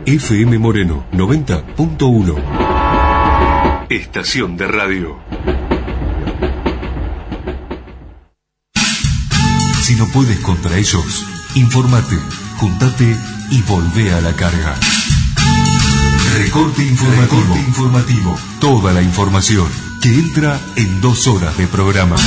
FM Moreno 90.1. Estación de radio. Si no puedes contra ellos, infórmate, juntate y volvé a la carga. Recorte informativo. Toda la información que entra en 2 horas de programa.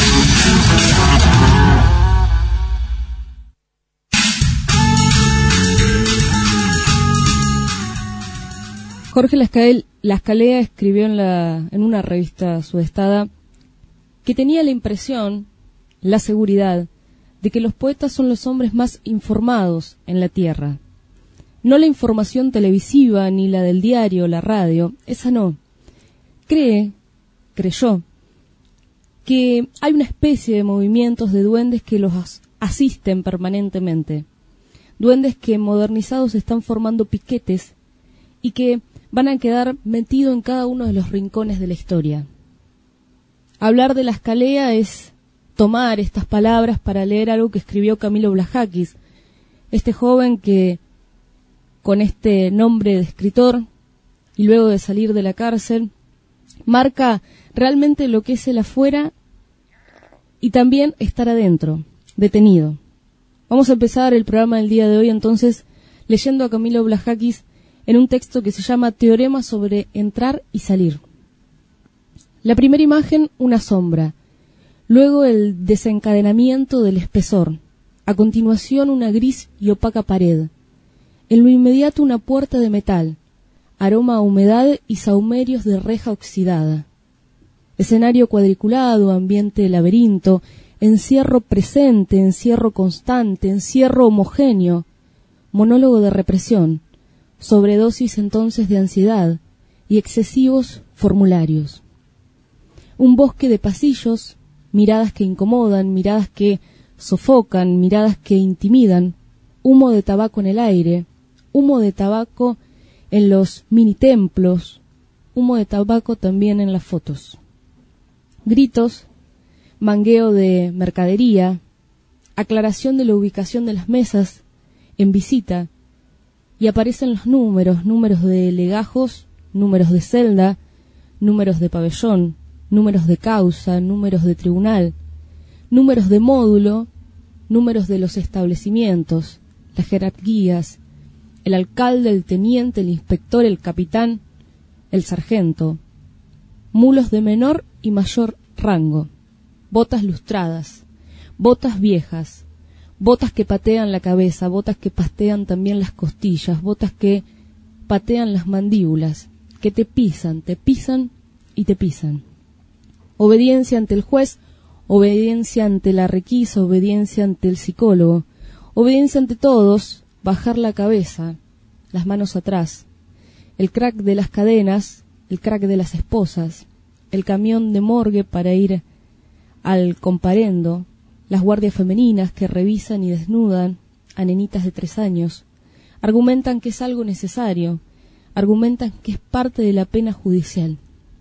Jorge Lascalea escribió en una revista sudestada que tenía la impresión, la seguridad, de que los poetas son los hombres más informados en la tierra. No la información televisiva, ni la del diario, la radio, esa no. Creyó, que hay una especie de movimientos de duendes que los asisten permanentemente. Duendes que modernizados están formando piquetes y que van a quedar metidos en cada uno de los rincones de la historia. Hablar de Lascalea es tomar estas palabras para leer algo que escribió Camilo Blajakis, este joven que, con este nombre de escritor, y luego de salir de la cárcel, marca realmente lo que es el afuera y también estar adentro, detenido. Vamos a empezar el programa del día de hoy entonces leyendo a Camilo Blajakis en un texto que se llama Teorema sobre entrar y salir. La primera imagen, una sombra. Luego el desencadenamiento del espesor. A continuación una gris y opaca pared. En lo inmediato una puerta de metal. Aroma a humedad y sahumerios de reja oxidada. Escenario cuadriculado, ambiente laberinto, encierro presente, encierro constante, encierro homogéneo. Monólogo de represión. Sobredosis entonces de ansiedad y excesivos formularios. Un bosque de pasillos, miradas que incomodan, miradas que sofocan, miradas que intimidan, humo de tabaco en el aire, humo de tabaco en los mini templos, humo de tabaco también en las fotos. Gritos, mangueo de mercadería, aclaración de la ubicación de las mesas, en visita, y aparecen los números de legajos, números de celda, números de pabellón, números de causa, números de tribunal, números de módulo, números de los establecimientos, las jerarquías, el alcalde, el teniente, el inspector, el capitán, el sargento, mulos de menor y mayor rango, botas lustradas, botas viejas, botas que patean la cabeza, botas que patean también las costillas, botas que patean las mandíbulas, que te pisan y te pisan. Obediencia ante el juez, obediencia ante la requisa, obediencia ante el psicólogo, obediencia ante todos, bajar la cabeza, las manos atrás, el crack de las cadenas, el crack de las esposas, el camión de morgue para ir al comparendo, las guardias femeninas que revisan y desnudan a nenitas de 3 años, argumentan que es algo necesario, argumentan que es parte de la pena judicial.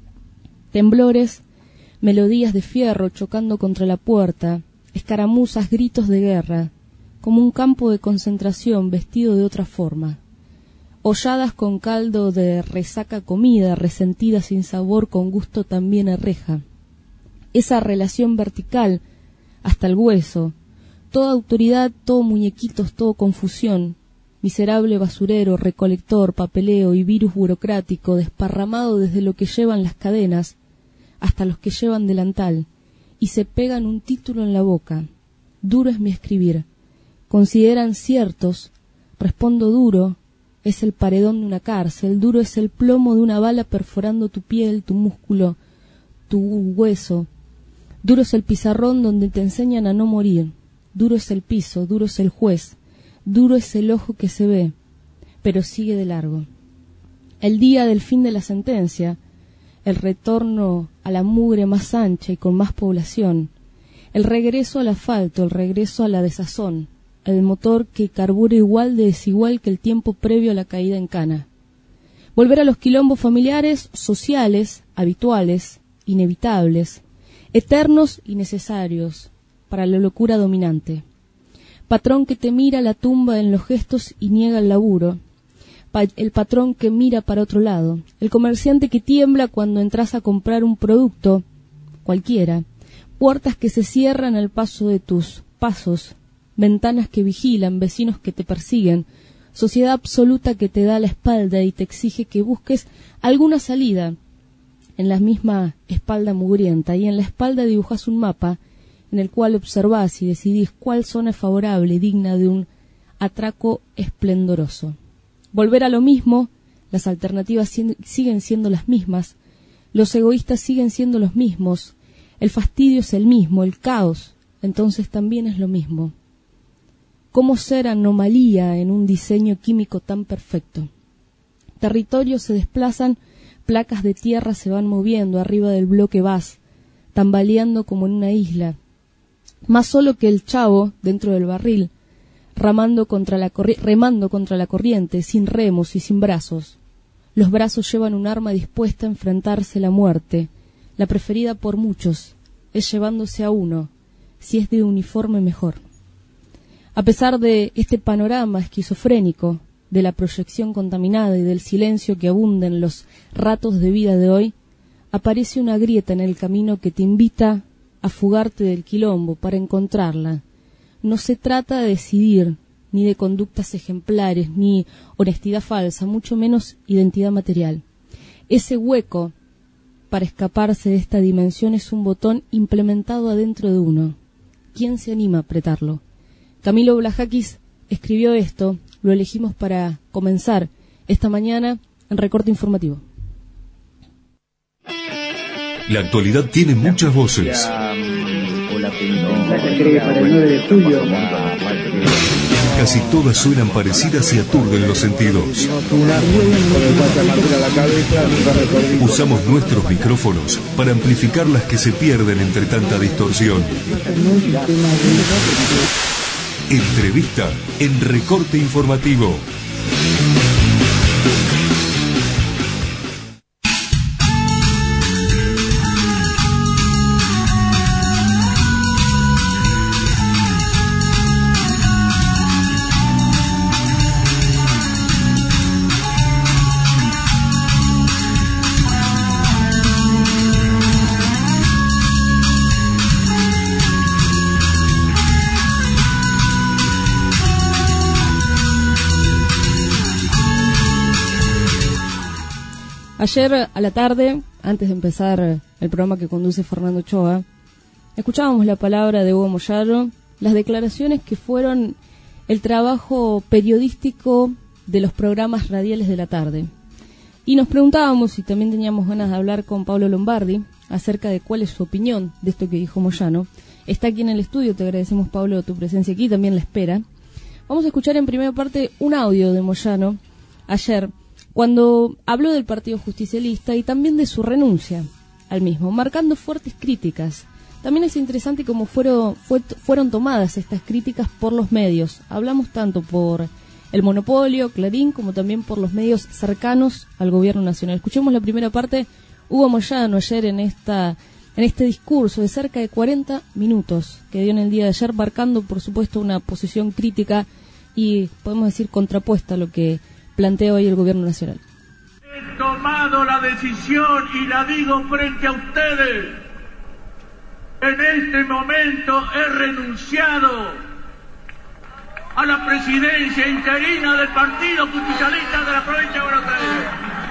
Temblores, melodías de fierro chocando contra la puerta, escaramuzas, gritos de guerra, como un campo de concentración vestido de otra forma. Holladas con caldo de resaca comida, resentida sin sabor con gusto también a reja. Esa relación vertical hasta el hueso, toda autoridad, todo muñequitos, todo confusión, miserable basurero, recolector, papeleo y virus burocrático desparramado desde lo que llevan las cadenas hasta los que llevan delantal, y se pegan un título en la boca. Duro es mi escribir. Consideran ciertos, respondo duro, es el paredón de una cárcel, duro es el plomo de una bala perforando tu piel, tu músculo, tu hueso. Duro es el pizarrón donde te enseñan a no morir, duro es el piso, duro es el juez, duro es el ojo que se ve, pero sigue de largo. El día del fin de la sentencia, el retorno a la mugre más ancha y con más población, el regreso al asfalto, el regreso a la desazón, el motor que carbura igual de desigual que el tiempo previo a la caída en cana. Volver a los quilombos familiares, sociales, habituales, inevitables, eternos y necesarios para la locura dominante. Patrón que te mira la tumba en los gestos y niega el laburo. el patrón que mira para otro lado, el comerciante que tiembla cuando entras a comprar un producto cualquiera, puertas que se cierran al paso de tus pasos, ventanas que vigilan, vecinos que te persiguen, sociedad absoluta que te da la espalda y te exige que busques alguna salida en la misma espalda mugrienta, y en la espalda dibujas un mapa en el cual observás y decidís cuál zona es favorable, digna de un atraco esplendoroso. Volver a lo mismo, las alternativas siguen siendo las mismas, los egoístas siguen siendo los mismos, el fastidio es el mismo, el caos, entonces también es lo mismo. ¿Cómo ser anomalía en un diseño químico tan perfecto? Territorios se desplazan, placas de tierra se van moviendo, arriba del bloque vas, tambaleando como en una isla, más solo que el chavo dentro del barril, remando contra la corriente, sin remos y sin brazos. Los brazos llevan un arma dispuesta a enfrentarse la muerte, la preferida por muchos, es llevándose a uno, si es de uniforme mejor. A pesar de este panorama esquizofrénico, de la proyección contaminada y del silencio que abunda en los ratos de vida de hoy, aparece una grieta en el camino que te invita a fugarte del quilombo para encontrarla. No se trata de decidir, ni de conductas ejemplares, ni honestidad falsa, mucho menos identidad material. Ese hueco para escaparse de esta dimensión es un botón implementado adentro de uno. ¿Quién se anima a apretarlo? Camilo Blajakis escribió esto, lo elegimos para comenzar esta mañana en Recorte Informativo. La actualidad tiene muchas voces. Casi todas suenan parecidas y aturden los sentidos. Usamos nuestros micrófonos para amplificar las que se pierden entre tanta distorsión. Entrevista en Recorte Informativo. Ayer a la tarde, antes de empezar el programa que conduce Fernando Ochoa, escuchábamos la palabra de Hugo Moyano, las declaraciones que fueron el trabajo periodístico de los programas radiales de la tarde. Y nos preguntábamos, y también teníamos ganas de hablar con Pablo Lombardi, acerca de cuál es su opinión de esto que dijo Moyano. Está aquí en el estudio, te agradecemos, Pablo, tu presencia aquí, también la espera. Vamos a escuchar en primera parte un audio de Moyano ayer, cuando habló del Partido Justicialista y también de su renuncia al mismo, marcando fuertes críticas. También es interesante cómo fueron tomadas estas críticas por los medios. Hablamos tanto por el monopolio, Clarín, como también por los medios cercanos al gobierno nacional. Escuchemos la primera parte. Hugo Moyano ayer en este discurso de cerca de 40 minutos que dio en el día de ayer, marcando por supuesto una posición crítica y podemos decir contrapuesta a lo que plantea hoy el gobierno nacional. He tomado la decisión y la digo frente a ustedes. En este momento he renunciado a la presidencia interina del Partido Justicialista de la provincia de Buenos Aires.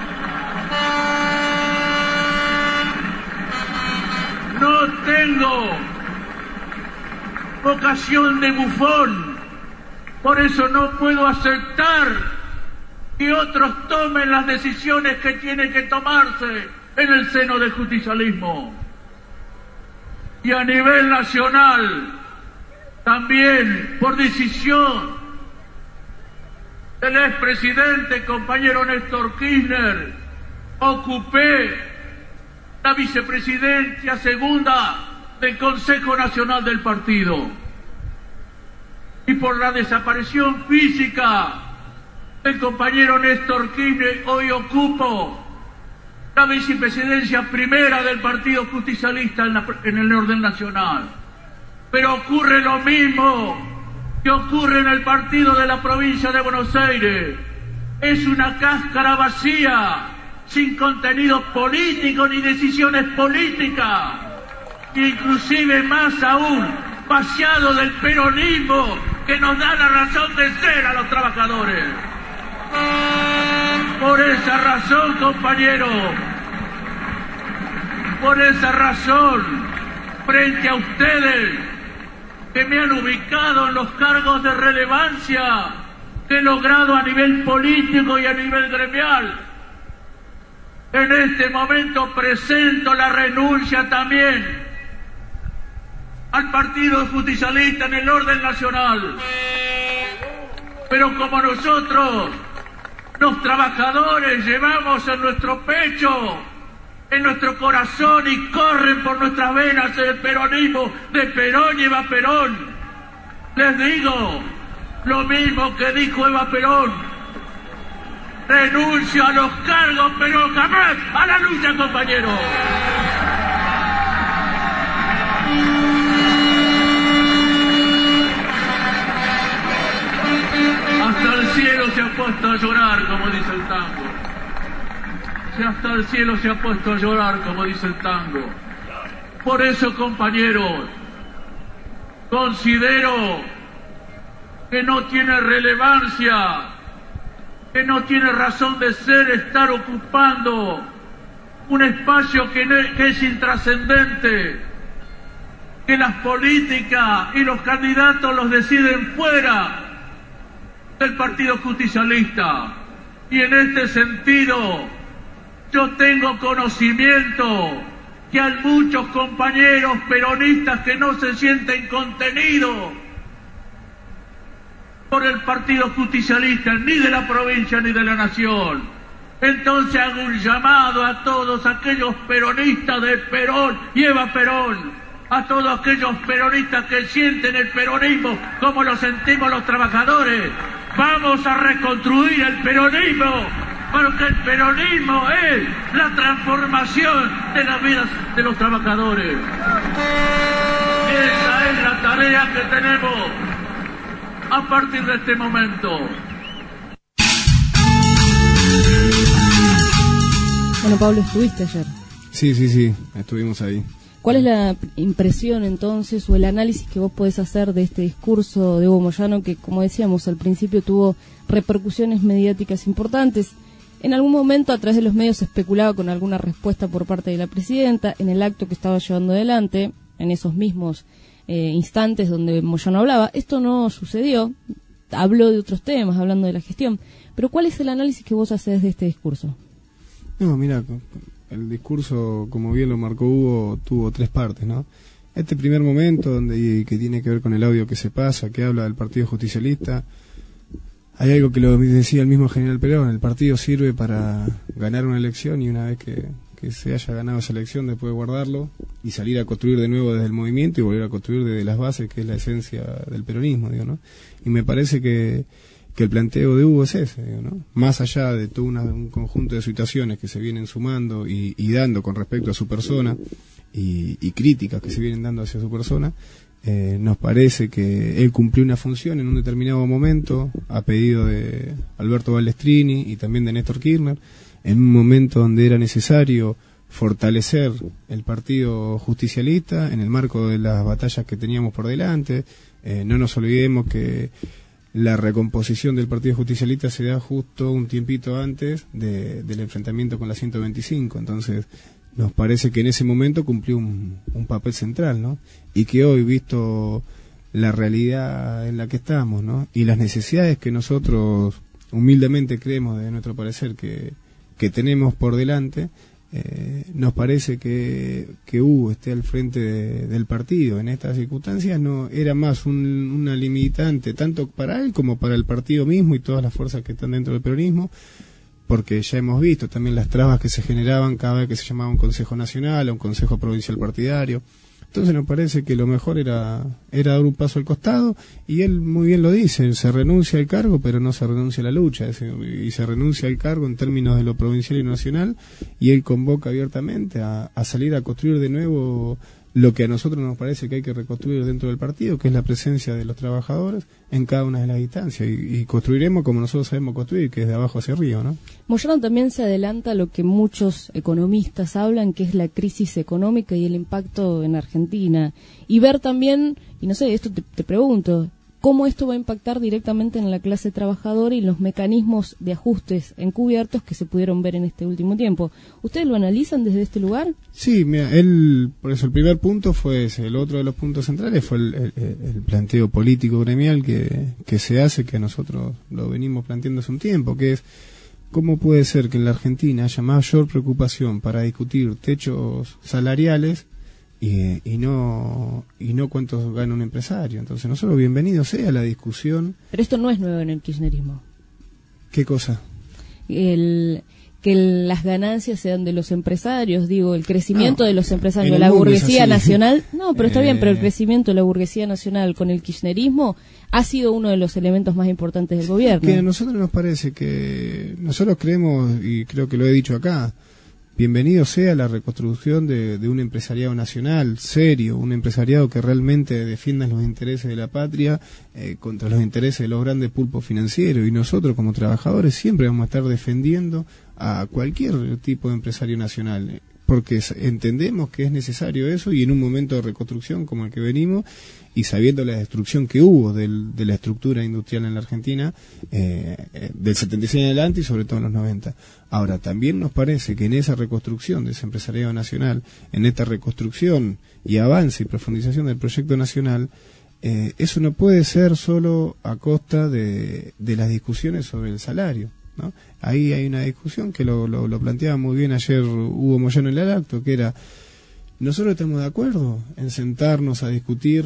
No tengo vocación de bufón, por eso no puedo aceptar que otros tomen las decisiones que tienen que tomarse en el seno del justicialismo. Y a nivel nacional, también por decisión del expresidente, compañero Néstor Kirchner, ocupé la vicepresidencia segunda del Consejo Nacional del Partido. Y por la desaparición física el compañero Néstor Kirchner, hoy ocupo la vicepresidencia primera del Partido Justicialista en el orden nacional. Pero ocurre lo mismo que ocurre en el partido de la provincia de Buenos Aires. es una cáscara vacía, sin contenido político ni decisiones políticas, inclusive más aún, vaciado del peronismo que nos da la razón de ser a los trabajadores. Por esa razón, compañeros, por esa razón, frente a ustedes que me han ubicado en los cargos de relevancia que he logrado a nivel político y a nivel gremial, en este momento presento la renuncia también al Partido Justicialista en el orden nacional. Pero como nosotros, los trabajadores, llevamos en nuestro pecho, en nuestro corazón y corren por nuestras venas el peronismo, de Perón y Eva Perón, les digo lo mismo que dijo Eva Perón: renuncio a los cargos, pero jamás a la lucha, compañeros. Hasta el cielo se ha puesto a llorar, como dice el tango. Hasta el cielo se ha puesto a llorar, como dice el tango. Por eso, compañeros, considero que no tiene relevancia, que no tiene razón de ser estar ocupando un espacio que es intrascendente, que las políticas y los candidatos los deciden fuera del Partido Justicialista. Y en este sentido, yo tengo conocimiento que hay muchos compañeros peronistas que no se sienten contenidos por el Partido Justicialista, ni de la provincia ni de la nación. Entonces hago un llamado a todos aquellos peronistas de Perón y Eva Perón, a todos aquellos peronistas que sienten el peronismo como lo sentimos los trabajadores. Vamos a reconstruir el peronismo, porque el peronismo es la transformación de las vidas de los trabajadores. Esa es la tarea que tenemos a partir de este momento. Bueno, Pablo, estuviste ayer. Sí, estuvimos ahí. ¿Cuál es la impresión entonces o el análisis que vos podés hacer de este discurso de Hugo Moyano que, como decíamos al principio, tuvo repercusiones mediáticas importantes? En algún momento a través de los medios se especulaba con alguna respuesta por parte de la presidenta en el acto que estaba llevando adelante, en esos mismos instantes donde Moyano hablaba. Esto no sucedió, habló de otros temas, hablando de la gestión. Pero ¿cuál es el análisis que vos haces de este discurso? No, mira, el discurso, como bien lo marcó Hugo, tuvo tres partes, ¿no? Este primer momento, que tiene que ver con el audio que se pasa, que habla del Partido Justicialista, hay algo que lo decía el mismo general Perón: el partido sirve para ganar una elección, y una vez que se haya ganado esa elección, después de guardarlo y salir a construir de nuevo desde el movimiento y volver a construir desde las bases, que es la esencia del peronismo, digo, ¿no? Y me parece que el planteo de Hugo es ese, digo, ¿no? Más allá de todo un conjunto de situaciones que se vienen sumando y dando con respecto a su persona, y críticas que se vienen dando hacia su persona, nos parece que él cumplió una función en un determinado momento, a pedido de Alberto Balestrini y también de Néstor Kirchner, en un momento donde era necesario fortalecer el Partido Justicialista en el marco de las batallas que teníamos por delante. No nos olvidemos que la recomposición del Partido Justicialista se da justo un tiempito antes del enfrentamiento con la 125, entonces nos parece que en ese momento cumplió un papel central, ¿no? Y que hoy, visto la realidad en la que estamos, ¿no?, y las necesidades que nosotros humildemente creemos, de nuestro parecer, que tenemos por delante, nos parece que Hugo esté al frente del partido en estas circunstancias no era más una limitante tanto para él como para el partido mismo y todas las fuerzas que están dentro del peronismo, porque ya hemos visto también las trabas que se generaban cada vez que se llamaba un Consejo Nacional o un Consejo Provincial Partidario. Entonces nos parece que lo mejor era dar un paso al costado, y él muy bien lo dice: se renuncia al cargo pero no se renuncia a la lucha, y se renuncia al cargo en términos de lo provincial y nacional, y él convoca abiertamente a salir a construir de nuevo lo que a nosotros nos parece que hay que reconstruir dentro del partido, que es la presencia de los trabajadores en cada una de las instancias, y construiremos como nosotros sabemos construir, que es de abajo hacia arriba, ¿no? Moyano también se adelanta a lo que muchos economistas hablan, que es la crisis económica y el impacto en Argentina, y ver también, y no sé, esto te pregunto, cómo esto va a impactar directamente en la clase trabajadora y los mecanismos de ajustes encubiertos que se pudieron ver en este último tiempo. ¿Ustedes lo analizan desde este lugar? Sí, mira, por eso el primer punto fue ese. El otro de los puntos centrales fue el planteo político gremial que se hace, que nosotros lo venimos planteando hace un tiempo, que es cómo puede ser que en la Argentina haya mayor preocupación para discutir techos salariales y no cuánto gana un empresario. Entonces nosotros, bienvenido sea la discusión. Pero esto no es nuevo en el kirchnerismo. ¿Qué cosa? Que las ganancias sean de los empresarios, digo, el crecimiento de los empresarios, la mundo burguesía nacional, no, pero está bien, pero el crecimiento de la burguesía nacional con el kirchnerismo ha sido uno de los elementos más importantes del gobierno. Que a nosotros nos parece que, nosotros creemos, y creo que lo he dicho acá, bienvenido sea la reconstrucción de un empresariado nacional serio, un empresariado que realmente defienda los intereses de la patria contra los intereses de los grandes pulpos financieros, y nosotros como trabajadores siempre vamos a estar defendiendo a cualquier tipo de empresario nacional, porque entendemos que es necesario eso, y en un momento de reconstrucción como el que venimos, y sabiendo la destrucción que hubo de la estructura industrial en la Argentina del 76 en adelante y sobre todo en los 90. Ahora, también nos parece que en esa reconstrucción de ese empresariado nacional, en esta reconstrucción y avance y profundización del proyecto nacional, eso no puede ser solo a costa de las discusiones sobre el salario, ¿no? Ahí hay una discusión que lo planteaba muy bien ayer Hugo Moyano en el acto, que era, nosotros estamos de acuerdo en sentarnos a discutir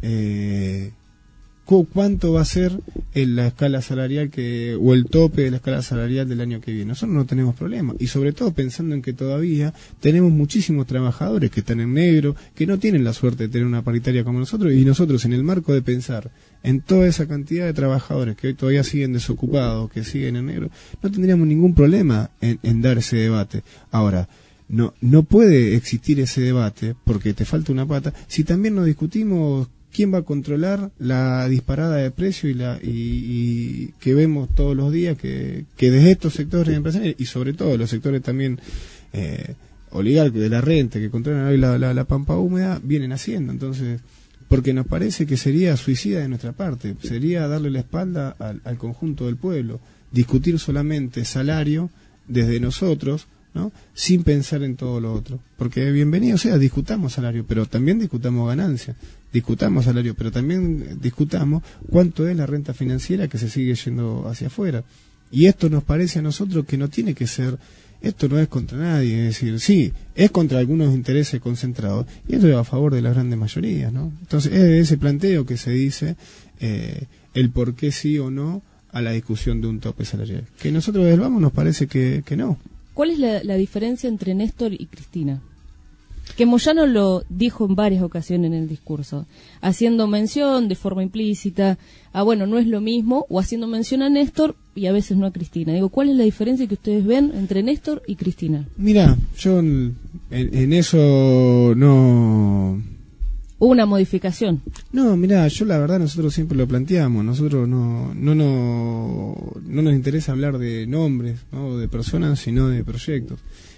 cuánto va a ser la escala salarial o el tope de la escala salarial del año que viene. Nosotros no tenemos problema, y sobre todo pensando en que todavía tenemos muchísimos trabajadores que están en negro, que no tienen la suerte de tener una paritaria como nosotros, y nosotros, en el marco de pensar en toda esa cantidad de trabajadores que hoy todavía siguen desocupados, que siguen en negro, no tendríamos ningún problema en dar ese debate. Ahora, no puede existir ese debate, porque te falta una pata, si también nos discutimos quién va a controlar la disparada de precios y que vemos todos los días que desde estos sectores empresariales, y sobre todo los sectores también oligarcos de la renta, que controlan hoy la pampa húmeda, vienen haciendo. Entonces, porque nos parece que sería suicida de nuestra parte, sería darle la espalda al conjunto del pueblo, discutir solamente salario desde nosotros, ¿no? Sin pensar en todo lo otro, porque bienvenido sea, discutamos salario, pero también discutamos ganancia, discutamos salario, pero también discutamos cuánto es la renta financiera que se sigue yendo hacia afuera. Y esto nos parece a nosotros que no tiene que ser, esto no es contra nadie, es decir, sí, es contra algunos intereses concentrados, y esto es a favor de las grandes mayorías, ¿no? Entonces es de ese planteo que se dice el por qué sí o no a la discusión de un tope salarial, que nosotros desde el vamos nos parece que no. ¿Cuál es la diferencia entre Néstor y Cristina? Que Moyano lo dijo en varias ocasiones en el discurso, haciendo mención de forma implícita a, bueno, no es lo mismo, o haciendo mención a Néstor y a veces no a Cristina. Digo, ¿cuál es la diferencia que ustedes ven entre Néstor y Cristina? Mira, yo en eso no... ¿Hubo una modificación? No, mira, yo la verdad, nosotros siempre lo planteamos, nosotros no nos interesa hablar de nombres, ¿no?, de personas, sino de proyectos.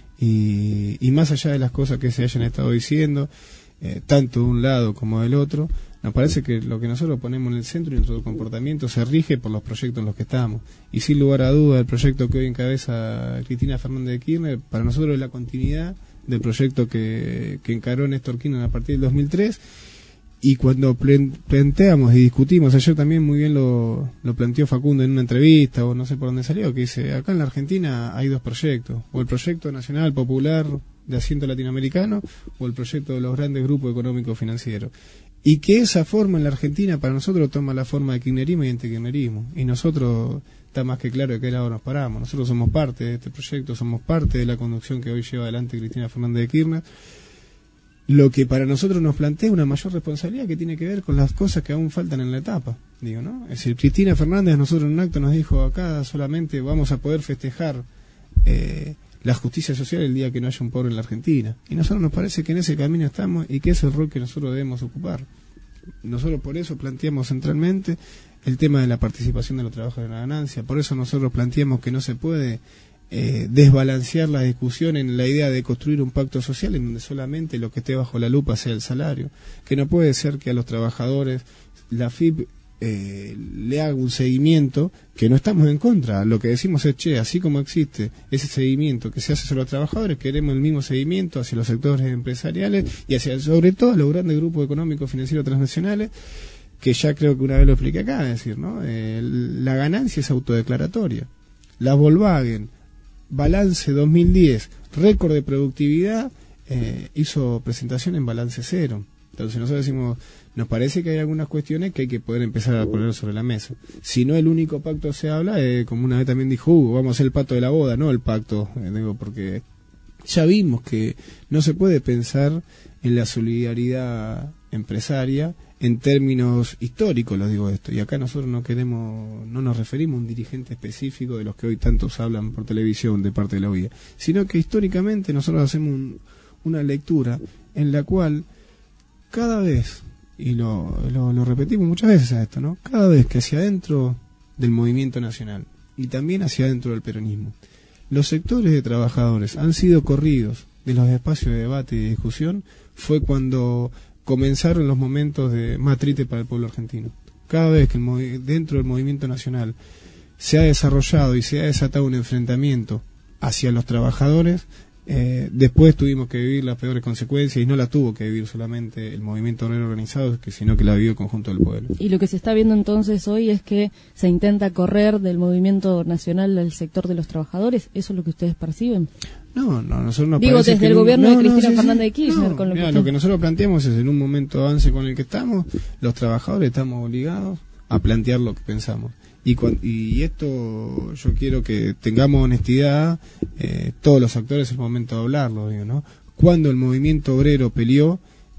Y más allá de las cosas que se hayan estado diciendo, tanto de un lado como del otro, nos parece que lo que nosotros ponemos en el centro y nuestro comportamiento se rige por los proyectos en los que estamos. Y sin lugar a duda, el proyecto que hoy encabeza Cristina Fernández de Kirchner, para nosotros es la continuidad del proyecto que encaró Néstor Kirchner a partir del 2003, y cuando planteamos y discutimos, ayer también muy bien lo planteó Facundo en una entrevista, o no sé por dónde salió, que dice, acá en la Argentina hay dos proyectos, o el proyecto nacional popular de asiento latinoamericano, o el proyecto de los grandes grupos económicos financieros, y que esa forma en la Argentina para nosotros toma la forma de kirchnerismo y antikirchnerismo, y nosotros está más que claro de qué lado nos paramos. Nosotros somos parte de este proyecto, somos parte de la conducción que hoy lleva adelante Cristina Fernández de Kirchner. Lo que para nosotros nos plantea una mayor responsabilidad que tiene que ver con las cosas que aún faltan en la etapa, digo, ¿no? Es decir, Cristina Fernández a nosotros en un acto nos dijo, acá solamente vamos a poder festejar la justicia social el día que no haya un pobre en la Argentina. Y nosotros nos parece que en ese camino estamos y que ese es el rol que nosotros debemos ocupar. Nosotros por eso planteamos centralmente el tema de la participación de los trabajadores en la ganancia. Por eso nosotros planteamos que no se puede desbalancear la discusión en la idea de construir un pacto social en donde solamente lo que esté bajo la lupa sea el salario. Que no puede ser que a los trabajadores la FIP le haga un seguimiento, que no estamos en contra. Lo que decimos es, así como existe ese seguimiento que se hace hacia los trabajadores, queremos el mismo seguimiento hacia los sectores empresariales y hacia, sobre todo, los grandes grupos económicos financieros transnacionales, que ya creo que una vez lo expliqué acá, es decir, ¿no? La ganancia es autodeclaratoria. La Volkswagen, balance 2010, récord de productividad, hizo presentación en balance cero. Entonces nosotros decimos, nos parece que hay algunas cuestiones que hay que poder empezar a poner sobre la mesa. Si no el único pacto se habla, como una vez también dijo Hugo, vamos a hacer el pacto de la boda, no el pacto, digo, porque ya vimos que no se puede pensar en la solidaridad empresaria en términos históricos, lo digo esto, y acá nosotros no nos referimos a un dirigente específico de los que hoy tantos hablan por televisión de parte de la OIA, sino que históricamente nosotros hacemos una lectura en la cual cada vez, y lo repetimos muchas veces a esto, ¿no? Cada vez que hacia adentro del movimiento nacional y también hacia adentro del peronismo, los sectores de trabajadores han sido corridos de los espacios de debate y de discusión, fue cuando comenzaron los momentos de más tristes para el pueblo argentino. Cada vez que dentro del movimiento nacional se ha desarrollado y se ha desatado un enfrentamiento hacia los trabajadores, después tuvimos que vivir las peores consecuencias, y no la tuvo que vivir solamente el movimiento obrero organizado, sino que la vivió el conjunto del pueblo. Y lo que se está viendo entonces hoy es que se intenta correr del movimiento nacional al sector de los trabajadores. ¿Eso es lo que ustedes perciben? No, nosotros nos digo, desde el gobierno de Cristina Fernández de Kirchner. No, con lo que nosotros planteamos es, en un momento de avance con el que estamos, los trabajadores estamos obligados a plantear lo que pensamos. Y esto yo quiero que tengamos honestidad, todos los actores, es el momento de hablarlo, digo, ¿no? Cuando el movimiento obrero peleó,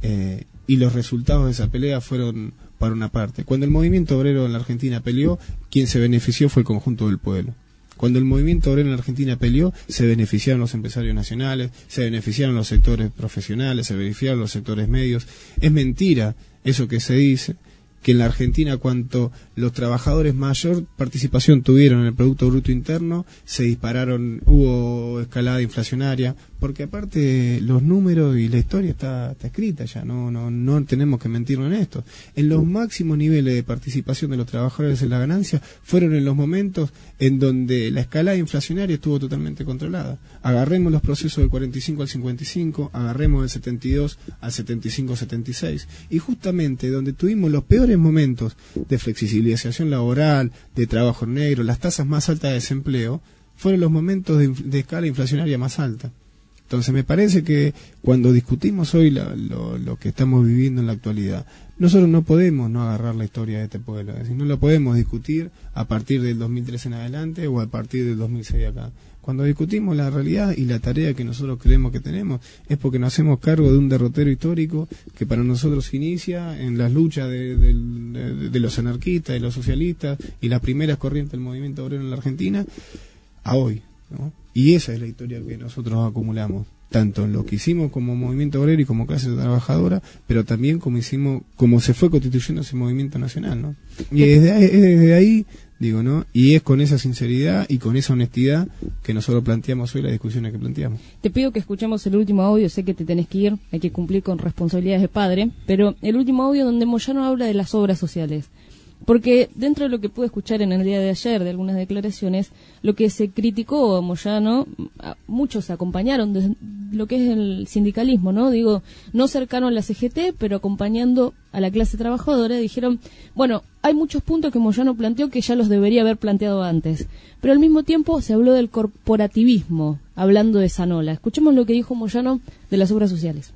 y los resultados de esa pelea fueron para una parte. Cuando el movimiento obrero en la Argentina peleó, quien se benefició fue el conjunto del pueblo. Cuando el movimiento obrero en la Argentina peleó, se beneficiaron los empresarios nacionales, se beneficiaron los sectores profesionales, se beneficiaron los sectores medios. Es mentira eso que se dice, que en la Argentina, cuanto los trabajadores mayor participación tuvieron en el Producto Bruto Interno, se dispararon, hubo escalada inflacionaria, porque aparte los números y la historia está escrita ya, no tenemos que mentirnos en esto. En los máximos niveles de participación de los trabajadores en la ganancia fueron en los momentos en donde la escalada inflacionaria estuvo totalmente controlada. Agarremos los procesos del 45 al 55, agarremos del 72 al 75-76, y justamente donde tuvimos los peores momentos de flexibilización laboral, de trabajo negro, las tasas más altas de desempleo, fueron los momentos de escala inflacionaria más alta. Entonces me parece que cuando discutimos hoy lo que estamos viviendo en la actualidad, nosotros no podemos no agarrar la historia de este pueblo, es decir, no lo podemos discutir a partir del 2003 en adelante o a partir del 2006 acá. Cuando discutimos la realidad y la tarea que nosotros creemos que tenemos, es porque nos hacemos cargo de un derrotero histórico que para nosotros inicia en las luchas de los anarquistas, de los socialistas y las primeras corrientes del movimiento obrero en la Argentina a hoy, ¿no? Y esa es la historia que nosotros acumulamos, tanto en lo que hicimos como movimiento obrero y como clase trabajadora, pero también como se fue constituyendo ese movimiento nacional, ¿no? Y desde ahí, digo, ¿no? Y es con esa sinceridad y con esa honestidad que nosotros planteamos hoy las discusiones que planteamos. Te pido que escuchemos el último audio, sé que te tenés que ir, hay que cumplir con responsabilidades de padre, pero el último audio donde Moyano habla de las obras sociales. Porque dentro de lo que pude escuchar en el día de ayer de algunas declaraciones, lo que se criticó a Moyano, muchos acompañaron de lo que es el sindicalismo, ¿no? Digo, no cercano a la CGT, pero acompañando a la clase trabajadora, dijeron, bueno, hay muchos puntos que Moyano planteó que ya los debería haber planteado antes. Pero al mismo tiempo se habló del corporativismo, hablando de Sanola. Escuchemos lo que dijo Moyano de las obras sociales.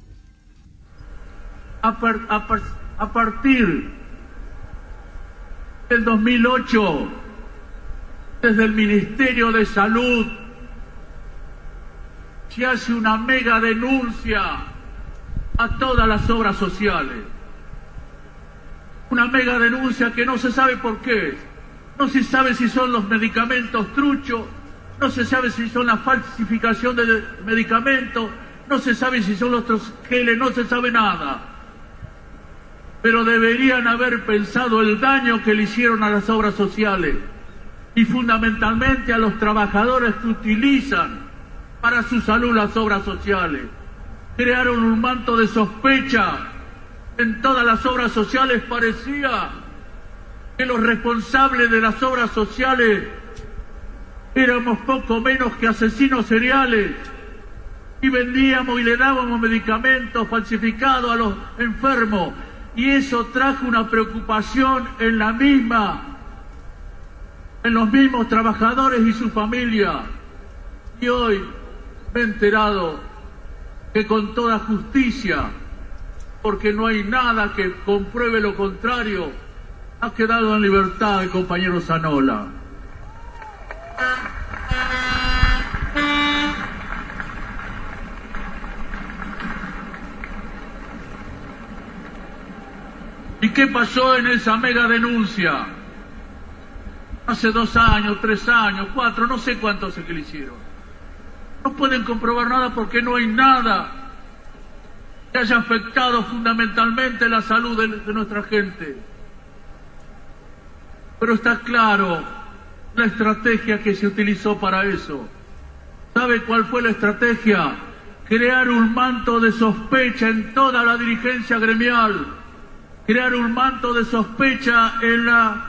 A partir del 2008, desde el Ministerio de Salud, se hace una mega denuncia a todas las obras sociales. Una mega denuncia que no se sabe por qué. No se sabe si son los medicamentos truchos, no se sabe si son la falsificación de medicamentos, no se sabe si son los geles, no se sabe nada. Pero deberían haber pensado el daño que le hicieron a las obras sociales y fundamentalmente a los trabajadores que utilizan para su salud las obras sociales. Crearon un manto de sospecha en todas las obras sociales. Parecía que los responsables de las obras sociales éramos poco menos que asesinos seriales y vendíamos y le dábamos medicamentos falsificados a los enfermos, y eso trajo una preocupación en los mismos trabajadores y su familia. Y hoy me he enterado que con toda justicia, porque no hay nada que compruebe lo contrario, ha quedado en libertad el compañero Zanola. ¿Y qué pasó en esa mega denuncia? Hace 2 años, 3 años, 4, no sé cuánto hace que le hicieron. No pueden comprobar nada porque no hay nada que haya afectado fundamentalmente la salud de nuestra gente. Pero está claro la estrategia que se utilizó para eso. ¿Sabe cuál fue la estrategia? Crear un manto de sospecha en toda la dirigencia gremial, crear un manto de sospecha en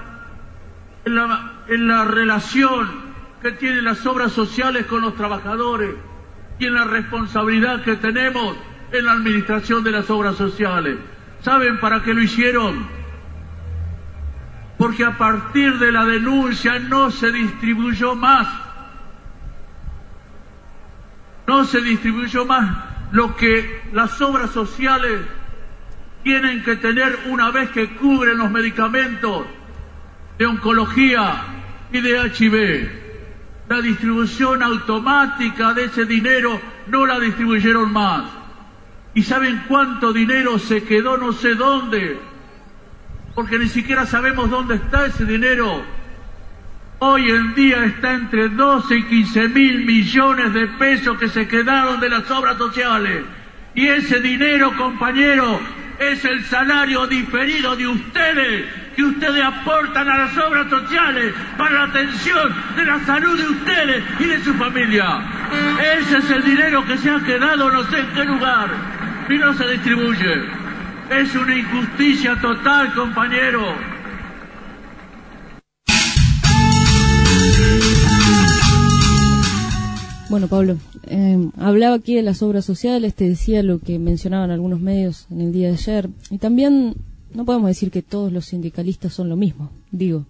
la relación que tienen las obras sociales con los trabajadores y en la responsabilidad que tenemos en la administración de las obras sociales. ¿Saben para qué lo hicieron? Porque a partir de la denuncia no se distribuyó más lo que las obras sociales tienen que tener una vez que cubren los medicamentos de oncología y de HIV. La distribución automática de ese dinero no la distribuyeron más. ¿Y saben cuánto dinero se quedó no sé dónde? Porque ni siquiera sabemos dónde está ese dinero. Hoy en día está entre 12 y 15 mil millones de pesos que se quedaron de las obras sociales. Y ese dinero, compañero, es el salario diferido de ustedes, que ustedes aportan a las obras sociales para la atención de la salud de ustedes y de su familia. Ese es el dinero que se ha quedado no sé en qué lugar y no se distribuye. Es una injusticia total, compañero. Bueno, Pablo, hablaba aquí de las obras sociales, te decía lo que mencionaban algunos medios en el día de ayer, y también no podemos decir que todos los sindicalistas son lo mismo, digo.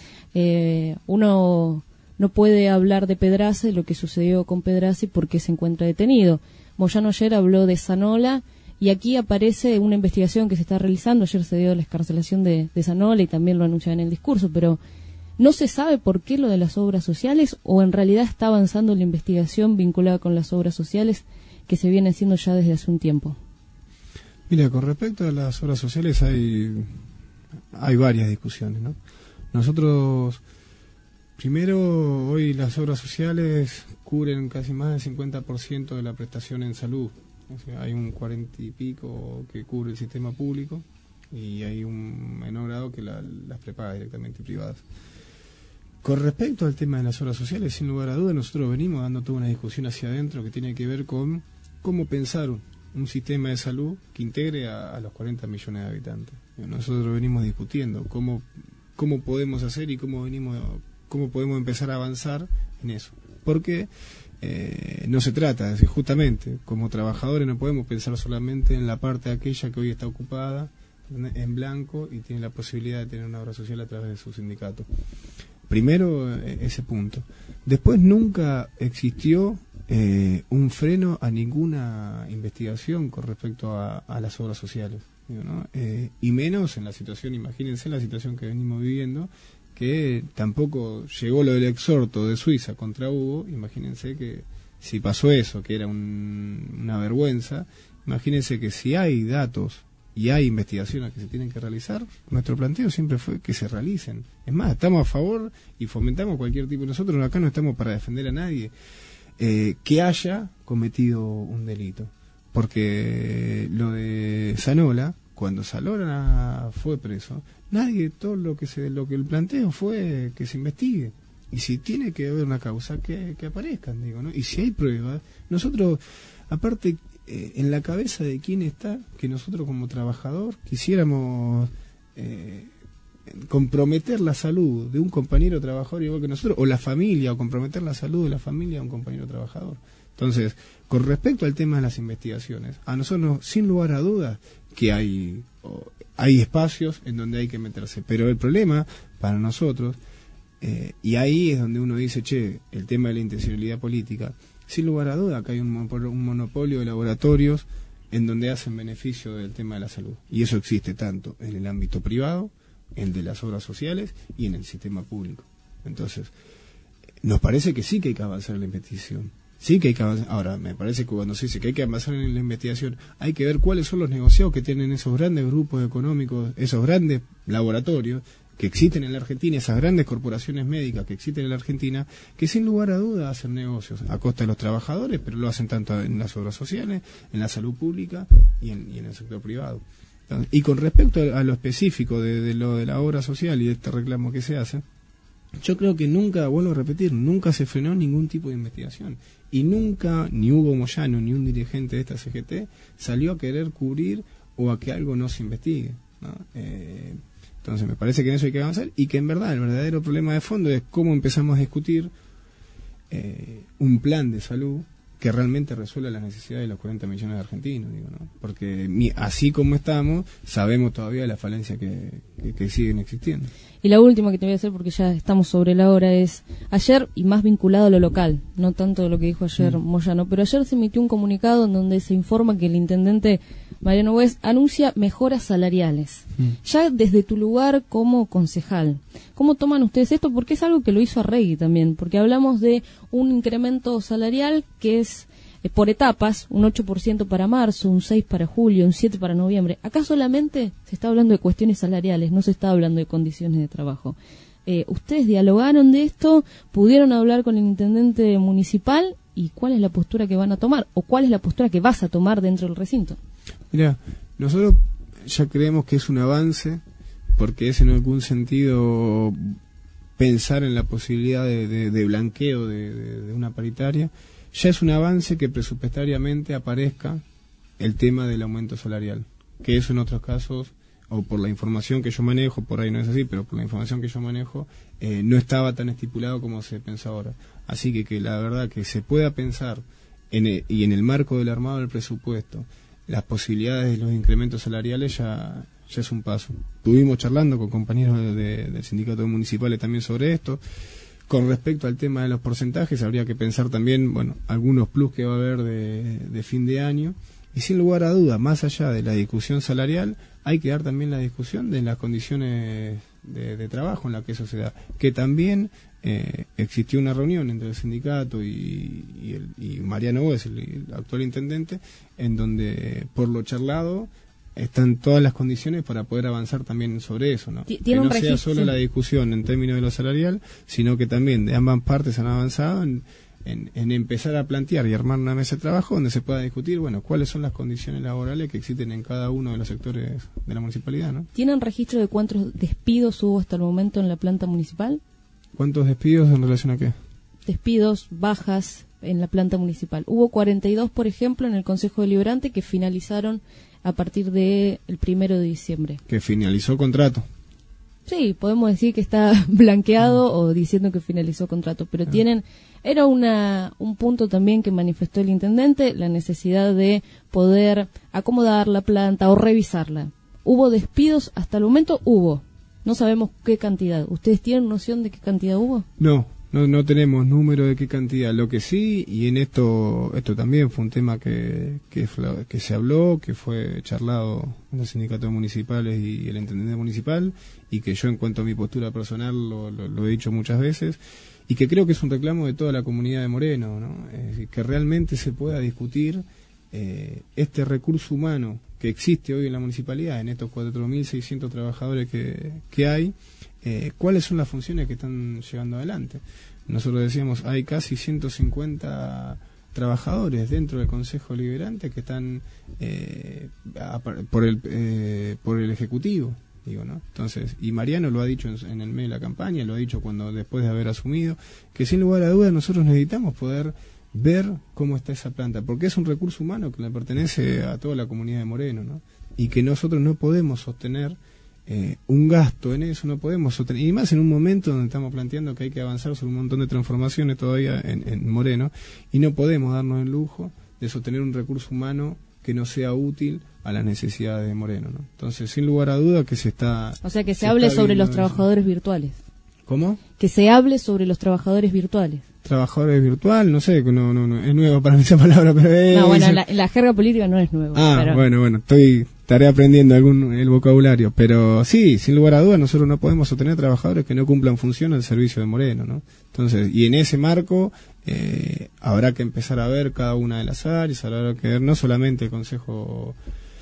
Uno no puede hablar de Pedraza y lo que sucedió con Pedraza porque se encuentra detenido. Moyano ayer habló de Zanola y aquí aparece una investigación que se está realizando. Ayer se dio la excarcelación de Zanola y también lo anunciaba en el discurso, pero ¿no se sabe por qué lo de las obras sociales o en realidad está avanzando la investigación vinculada con las obras sociales que se viene haciendo ya desde hace un tiempo? Mira, con respecto a las obras sociales hay varias discusiones, ¿no? Nosotros, primero, hoy las obras sociales cubren casi más del 50% de la prestación en salud. O sea, hay un 40 y pico que cubre el sistema público y hay un menor grado que las prepaga directamente privadas. Con respecto al tema de las obras sociales, sin lugar a dudas, nosotros venimos dando toda una discusión hacia adentro que tiene que ver con cómo pensar un sistema de salud que integre a los 40 millones de habitantes. Nosotros venimos discutiendo cómo podemos hacer y cómo podemos empezar a avanzar en eso. Porque no se trata, es decir, justamente, como trabajadores no podemos pensar solamente en la parte aquella que hoy está ocupada en blanco y tiene la posibilidad de tener una obra social a través de su sindicato. Primero, ese punto. Después, nunca existió un freno a ninguna investigación con respecto a las obras sociales, ¿no? Y menos en la situación, imagínense la situación que venimos viviendo, que tampoco llegó lo del exhorto de Suiza contra Hugo. Imagínense que si pasó eso, que era una vergüenza, imagínense que si hay datos y hay investigaciones que se tienen que realizar, nuestro planteo siempre fue que se realicen. Es más, estamos a favor y fomentamos cualquier tipo. Nosotros acá no estamos para defender a nadie que haya cometido un delito. Porque lo de Zanola, cuando Zanola fue preso, todo lo que el planteo fue que se investigue. Y si tiene que haber una causa, que aparezcan, digo, ¿no? Y si hay pruebas, nosotros, aparte, en la cabeza de quién está, que nosotros como trabajador quisiéramos comprometer la salud de un compañero trabajador igual que nosotros, o la familia, o comprometer la salud de la familia de un compañero trabajador. Entonces, con respecto al tema de las investigaciones, a nosotros, sin lugar a dudas, que hay espacios en donde hay que meterse. Pero el problema, para nosotros, y ahí es donde uno dice, el tema de la intencionalidad política, sin lugar a dudas, que hay un monopolio de laboratorios en donde hacen beneficio del tema de la salud. Y eso existe tanto en el ámbito privado, en de las obras sociales y en el sistema público. Entonces, nos parece que sí que hay que avanzar en la investigación. Sí que hay que avanzar. Ahora, me parece que cuando se dice que hay que avanzar en la investigación, hay que ver cuáles son los negociados que tienen esos grandes grupos económicos, esos grandes laboratorios que existen en la Argentina, esas grandes corporaciones médicas que existen en la Argentina, que sin lugar a dudas hacen negocios a costa de los trabajadores, pero lo hacen tanto en las obras sociales, en la salud pública y en el sector privado. Y con respecto a lo específico de lo de la obra social y de este reclamo que se hace, yo creo que nunca, vuelvo a repetir, nunca se frenó ningún tipo de investigación. Y nunca, ni Hugo Moyano, ni un dirigente de esta CGT salió a querer cubrir o a que algo no se investigue, ¿no? Entonces me parece que en eso hay que avanzar y que en verdad el verdadero problema de fondo es cómo empezamos a discutir un plan de salud que realmente resuelva las necesidades de los 40 millones de argentinos, digo, ¿no? Porque así como estamos, sabemos todavía de las falencias que siguen existiendo. Y la última que te voy a hacer, porque ya estamos sobre la hora, es ayer, y más vinculado a lo local, no tanto de lo que dijo ayer Moyano, pero ayer se emitió un comunicado en donde se informa que el intendente Mariano Boes anuncia mejoras salariales. Ya desde tu lugar como concejal, ¿cómo toman ustedes esto? Porque es algo que lo hizo Arregui también, porque hablamos de un incremento salarial que es por etapas, un 8% para marzo, un 6% para julio, un 7% para noviembre. Acá solamente se está hablando de cuestiones salariales, no se está hablando de condiciones de trabajo. ¿Ustedes dialogaron de esto? ¿Pudieron hablar con el intendente municipal? ¿Y cuál es la postura que van a tomar? ¿O cuál es la postura que vas a tomar dentro del recinto? Mira, nosotros ya creemos que es un avance, porque es en algún sentido pensar en la posibilidad de blanqueo de una paritaria. Ya es un avance que presupuestariamente aparezca el tema del aumento salarial, que eso en otros casos, o por la información que yo manejo, por ahí no es así, pero por la información que yo manejo, no estaba tan estipulado como se piensa ahora. Así que la verdad que se pueda pensar y en el marco del armado del presupuesto, las posibilidades de los incrementos salariales ya es un paso. Estuvimos charlando con compañeros del sindicato municipales también sobre esto. Con respecto al tema de los porcentajes, habría que pensar también, algunos plus que va a haber de fin de año. Y sin lugar a duda, más allá de la discusión salarial, hay que dar también la discusión de las condiciones de trabajo en la que eso se da. Que también existió una reunión entre el sindicato y Mariano Boes, el actual intendente, en donde, por lo charlado, están todas las condiciones para poder avanzar también sobre eso, ¿no? Que no sea solo la discusión en términos de lo salarial, sino que también de ambas partes han avanzado en empezar a plantear y armar una mesa de trabajo donde se pueda discutir, cuáles son las condiciones laborales que existen en cada uno de los sectores de la municipalidad, ¿no? ¿Tienen registro de cuántos despidos hubo hasta el momento en la planta municipal? ¿Cuántos despidos en relación a qué? Despidos, bajas en la planta municipal. Hubo 42, por ejemplo, en el Consejo Deliberante que finalizaron a partir del 1 de diciembre. Que finalizó contrato. Sí, podemos decir que está blanqueado o diciendo que finalizó contrato, pero era un punto también que manifestó el intendente, la necesidad de poder acomodar la planta o revisarla. ¿Hubo despidos? Hasta el momento hubo. No sabemos qué cantidad. ¿Ustedes tienen noción de qué cantidad hubo? No tenemos número de qué cantidad. Lo que sí, y en esto también fue un tema que se habló, que fue charlado en los sindicatos municipales y el intendente municipal, y que yo en cuanto a mi postura personal lo he dicho muchas veces, y que creo que es un reclamo de toda la comunidad de Moreno, ¿no? Es decir, que realmente se pueda discutir este recurso humano que existe hoy en la municipalidad, en estos 4.600 trabajadores que hay, cuáles son las funciones que están llevando adelante. Nosotros decíamos, hay casi 150 trabajadores dentro del Consejo Deliberante que están por el Ejecutivo, digo, ¿no? Entonces, y Mariano lo ha dicho en el medio de la campaña, lo ha dicho después de haber asumido, que sin lugar a dudas nosotros necesitamos poder ver cómo está esa planta, porque es un recurso humano que le pertenece a toda la comunidad de Moreno, ¿no? Y que nosotros no podemos sostener un gasto en eso, no podemos sostener, y más en un momento donde estamos planteando que hay que avanzar sobre un montón de transformaciones todavía en Moreno, y no podemos darnos el lujo de sostener un recurso humano que no sea útil a las necesidades de Moreno, ¿no? Entonces, sin lugar a duda que se está... O sea, que se hable sobre los trabajadores virtuales. ¿Cómo? Que se hable sobre los trabajadores virtuales. Trabajadores virtual, no sé, no es nuevo para mí esa palabra, pero no, bueno, en la jerga política no es nuevo. Pero... bueno, estaré aprendiendo el vocabulario, pero sí, sin lugar a dudas, nosotros no podemos sostener trabajadores que no cumplan función al servicio de Moreno, ¿no? Entonces, y en ese marco habrá que empezar a ver cada una de las áreas, habrá que ver no solamente el Consejo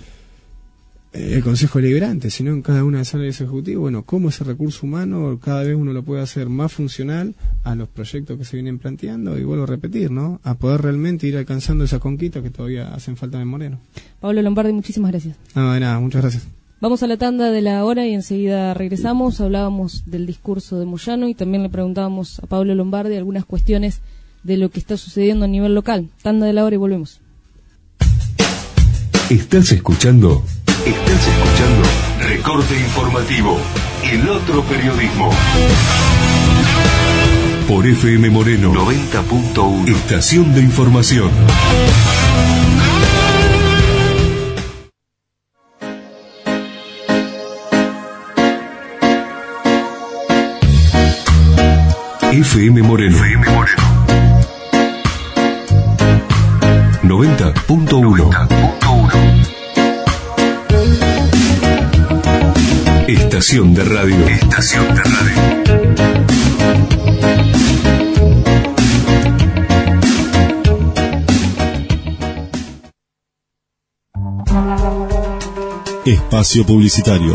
Deliberante, sino en cada una de las áreas ejecutivas, bueno, cómo ese recurso humano cada vez uno lo puede hacer más funcional a los proyectos que se vienen planteando, y vuelvo a repetir, ¿no? A poder realmente ir alcanzando esas conquistas que todavía hacen falta en Moreno. Pablo Lombardi, muchísimas gracias. No, de nada, muchas gracias. Vamos a la tanda de la hora y enseguida regresamos. Hablábamos del discurso de Moyano y también le preguntábamos a Pablo Lombardi algunas cuestiones de lo que está sucediendo a nivel local. Tanda de la hora y volvemos. ¿Estás escuchando Recorte Informativo, el otro periodismo? Por FM Moreno 90.1, Estación de Información. FM Moreno 90.1. Estación de radio. Espacio publicitario.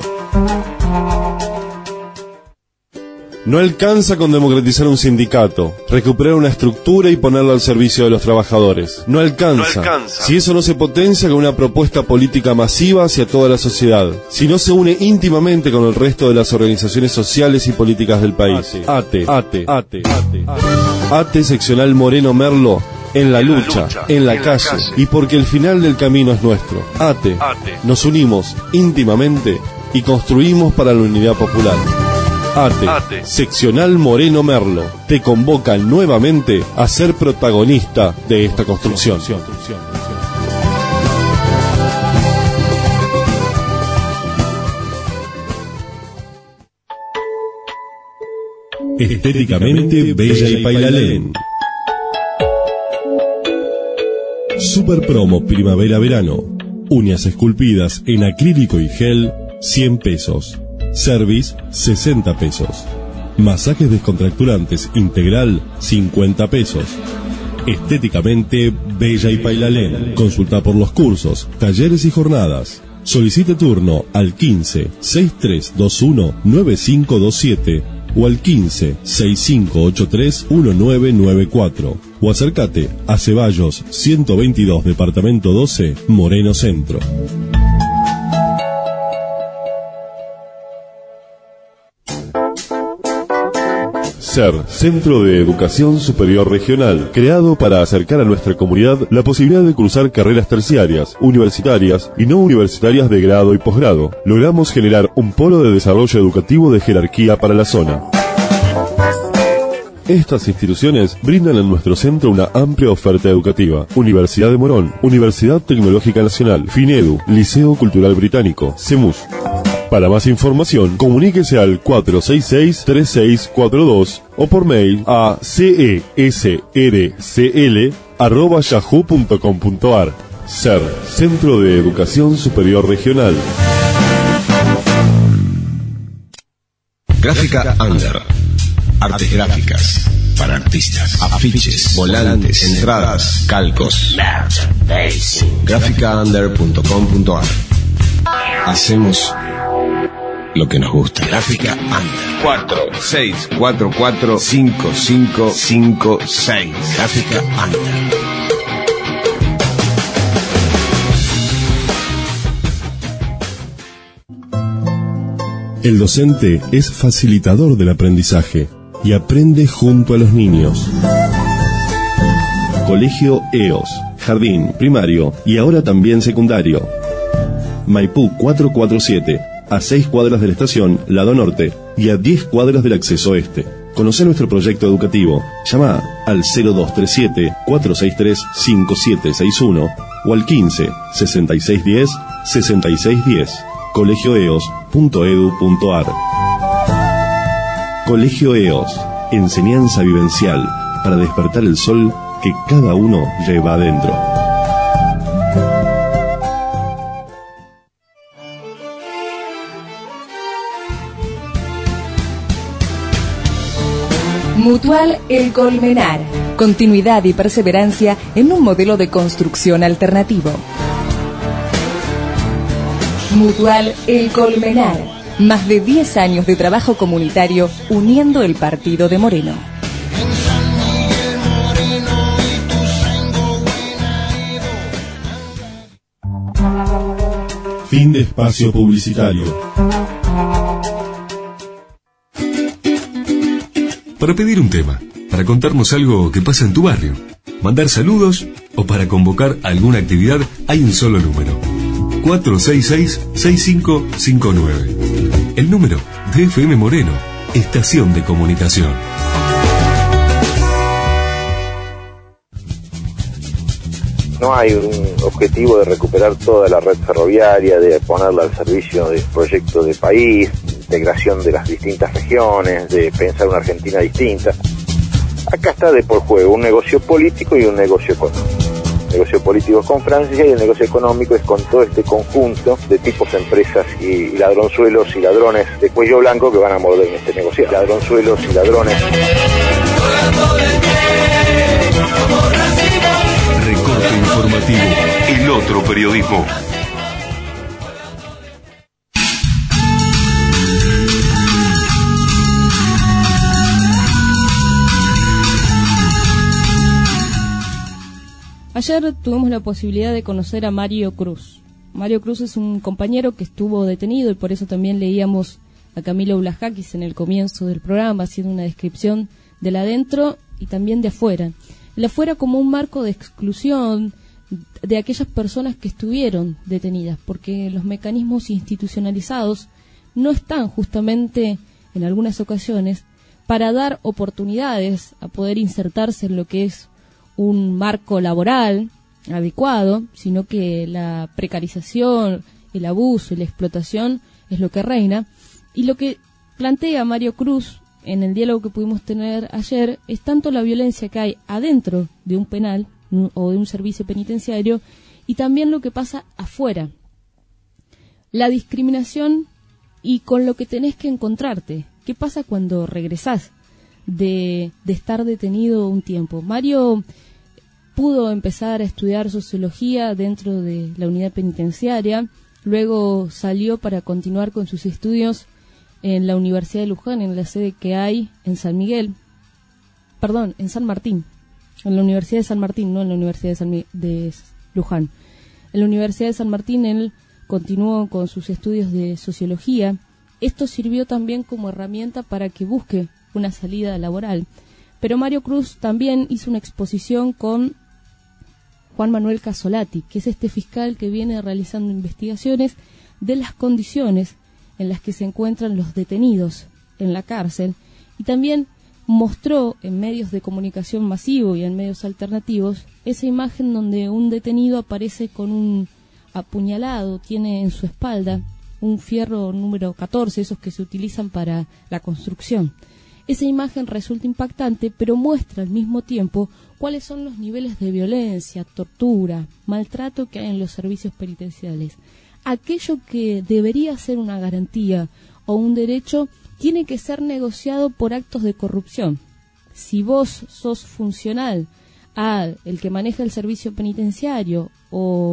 No alcanza con democratizar un sindicato, recuperar una estructura y ponerla al servicio de los trabajadores. No alcanza. Si eso no se potencia con una propuesta política masiva hacia toda la sociedad. Si no se une íntimamente con el resto de las organizaciones sociales y políticas del país. ATE Seccional Moreno Merlo, en la lucha, en la calle, y porque el final del camino es nuestro. ATE. Nos unimos íntimamente y construimos para la unidad popular. ATE, Seccional Moreno Merlo, te convoca nuevamente a ser protagonista de esta construcción. Estéticamente bella y Pailalén. Super promo primavera-verano. Uñas esculpidas en acrílico y gel, 100 pesos. Service, 60 pesos. Masajes descontracturantes integral, 50 pesos. Estéticamente bella y Pailalén. Consulta por los cursos, talleres y jornadas. Solicite turno al 15 6321 9527 o al 15 6583 1994 o acércate a Ceballos 122 Departamento 12, Moreno Centro. SER, Centro de Educación Superior Regional, creado para acercar a nuestra comunidad la posibilidad de cursar carreras terciarias, universitarias y no universitarias de grado y posgrado. Logramos generar un polo de desarrollo educativo de jerarquía para la zona. Estas instituciones brindan en nuestro centro una amplia oferta educativa. Universidad de Morón, Universidad Tecnológica Nacional, FINEDU, Liceo Cultural Británico, CEMUS. Para más información, comuníquese al 466-3642 o por mail a cesrcl@yahoo.com.ar. SER, Centro de Educación Superior Regional. Gráfica Under. Artes gráficas para artistas. Afiches, volantes, entradas, calcos. Gráficaunder.com.ar. Hacemos lo que nos gusta. Gráfica Under 46445556. Gráfica Under. El docente es facilitador del aprendizaje y aprende junto a los niños. Colegio EOS, jardín, primario y ahora también secundario. Maipú 447, a 6 cuadras de la estación Lado Norte y a 10 cuadras del acceso este. Conoce nuestro proyecto educativo. Llama al 0237-463-5761 o al 15-6610-6610. colegioeos.edu.ar. Colegio EOS, enseñanza vivencial para despertar el sol que cada uno lleva adentro. Mutual El Colmenar. Continuidad y perseverancia en un modelo de construcción alternativo. Mutual El Colmenar. Más de 10 años de trabajo comunitario uniendo el partido de Moreno. Fin de espacio publicitario. Para pedir un tema, para contarnos algo que pasa en tu barrio, mandar saludos o para convocar alguna actividad, hay un solo número: 466-6559. El número de FM Moreno, estación de comunicación. No hay un objetivo de recuperar toda la red ferroviaria, de ponerla al servicio de proyectos de país, integración de las distintas regiones, de pensar una Argentina distinta. Acá está de por juego un negocio político y un negocio económico. El negocio político es con Francia y el negocio económico es con todo este conjunto de tipos, empresas y ladronzuelos y ladrones de cuello blanco que van a morder en este negocio. Ladronzuelos y ladrones. Recorte informativo, el otro periodismo. Ayer tuvimos la posibilidad de conocer a Mario Cruz. Mario Cruz es un compañero que estuvo detenido y por eso también leíamos a Camilo Blajakis en el comienzo del programa haciendo una descripción del adentro y también de afuera. El afuera como un marco de exclusión de aquellas personas que estuvieron detenidas, porque los mecanismos institucionalizados no están justamente en algunas ocasiones para dar oportunidades a poder insertarse en lo que es un marco laboral adecuado, sino que la precarización, el abuso y la explotación es lo que reina. Y lo que plantea Mario Cruz en el diálogo que pudimos tener ayer es tanto la violencia que hay adentro de un penal o de un servicio penitenciario y también lo que pasa afuera. La discriminación y con lo que tenés que encontrarte. ¿Qué pasa cuando regresás de estar detenido un tiempo? Mario pudo empezar a estudiar sociología dentro de la unidad penitenciaria, luego salió para continuar con sus estudios en la Universidad de Luján, en la sede que hay en San Martín, en la Universidad de San Martín, no en la Universidad de Luján. En la Universidad de San Martín él continuó con sus estudios de sociología. Esto sirvió también como herramienta para que busque una salida laboral. Pero Mario Cruz también hizo una exposición con Juan Manuel Casolati, que es este fiscal que viene realizando investigaciones de las condiciones en las que se encuentran los detenidos en la cárcel, y también mostró en medios de comunicación masivo y en medios alternativos esa imagen donde un detenido aparece con un apuñalado, tiene en su espalda un fierro número 14, esos que se utilizan para la construcción. Esa imagen resulta impactante, pero muestra al mismo tiempo cuáles son los niveles de violencia, tortura, maltrato que hay en los servicios penitenciales. Aquello que debería ser una garantía o un derecho tiene que ser negociado por actos de corrupción. Si vos sos funcional al que maneja el servicio penitenciario o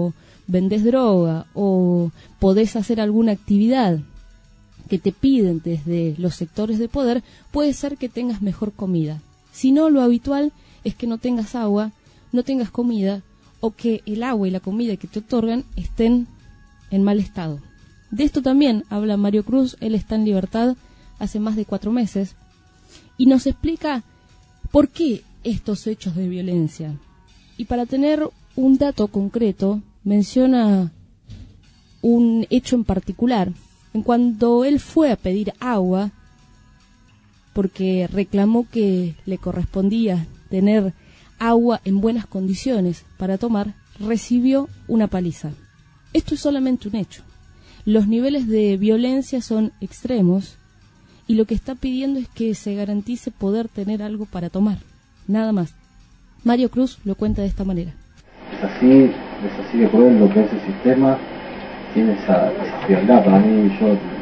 vendés droga o podés hacer alguna actividad que te piden desde los sectores de poder, puede ser que tengas mejor comida. Si no, lo habitual es que no tengas agua, no tengas comida, o que el agua y la comida que te otorgan estén en mal estado. De esto también habla Mario Cruz. Él está en libertad hace más de 4 meses y nos explica por qué estos hechos de violencia. Y para tener un dato concreto, menciona un hecho en particular. En cuando él fue a pedir agua, porque reclamó que le correspondía tener agua en buenas condiciones para tomar, recibió una paliza. Esto es solamente un hecho. Los niveles de violencia son extremos y lo que está pidiendo es que se garantice poder tener algo para tomar, nada más. Mario Cruz lo cuenta de esta manera. Es así de cruel lo que es el sistema, tiene esa frialdad. Para mí,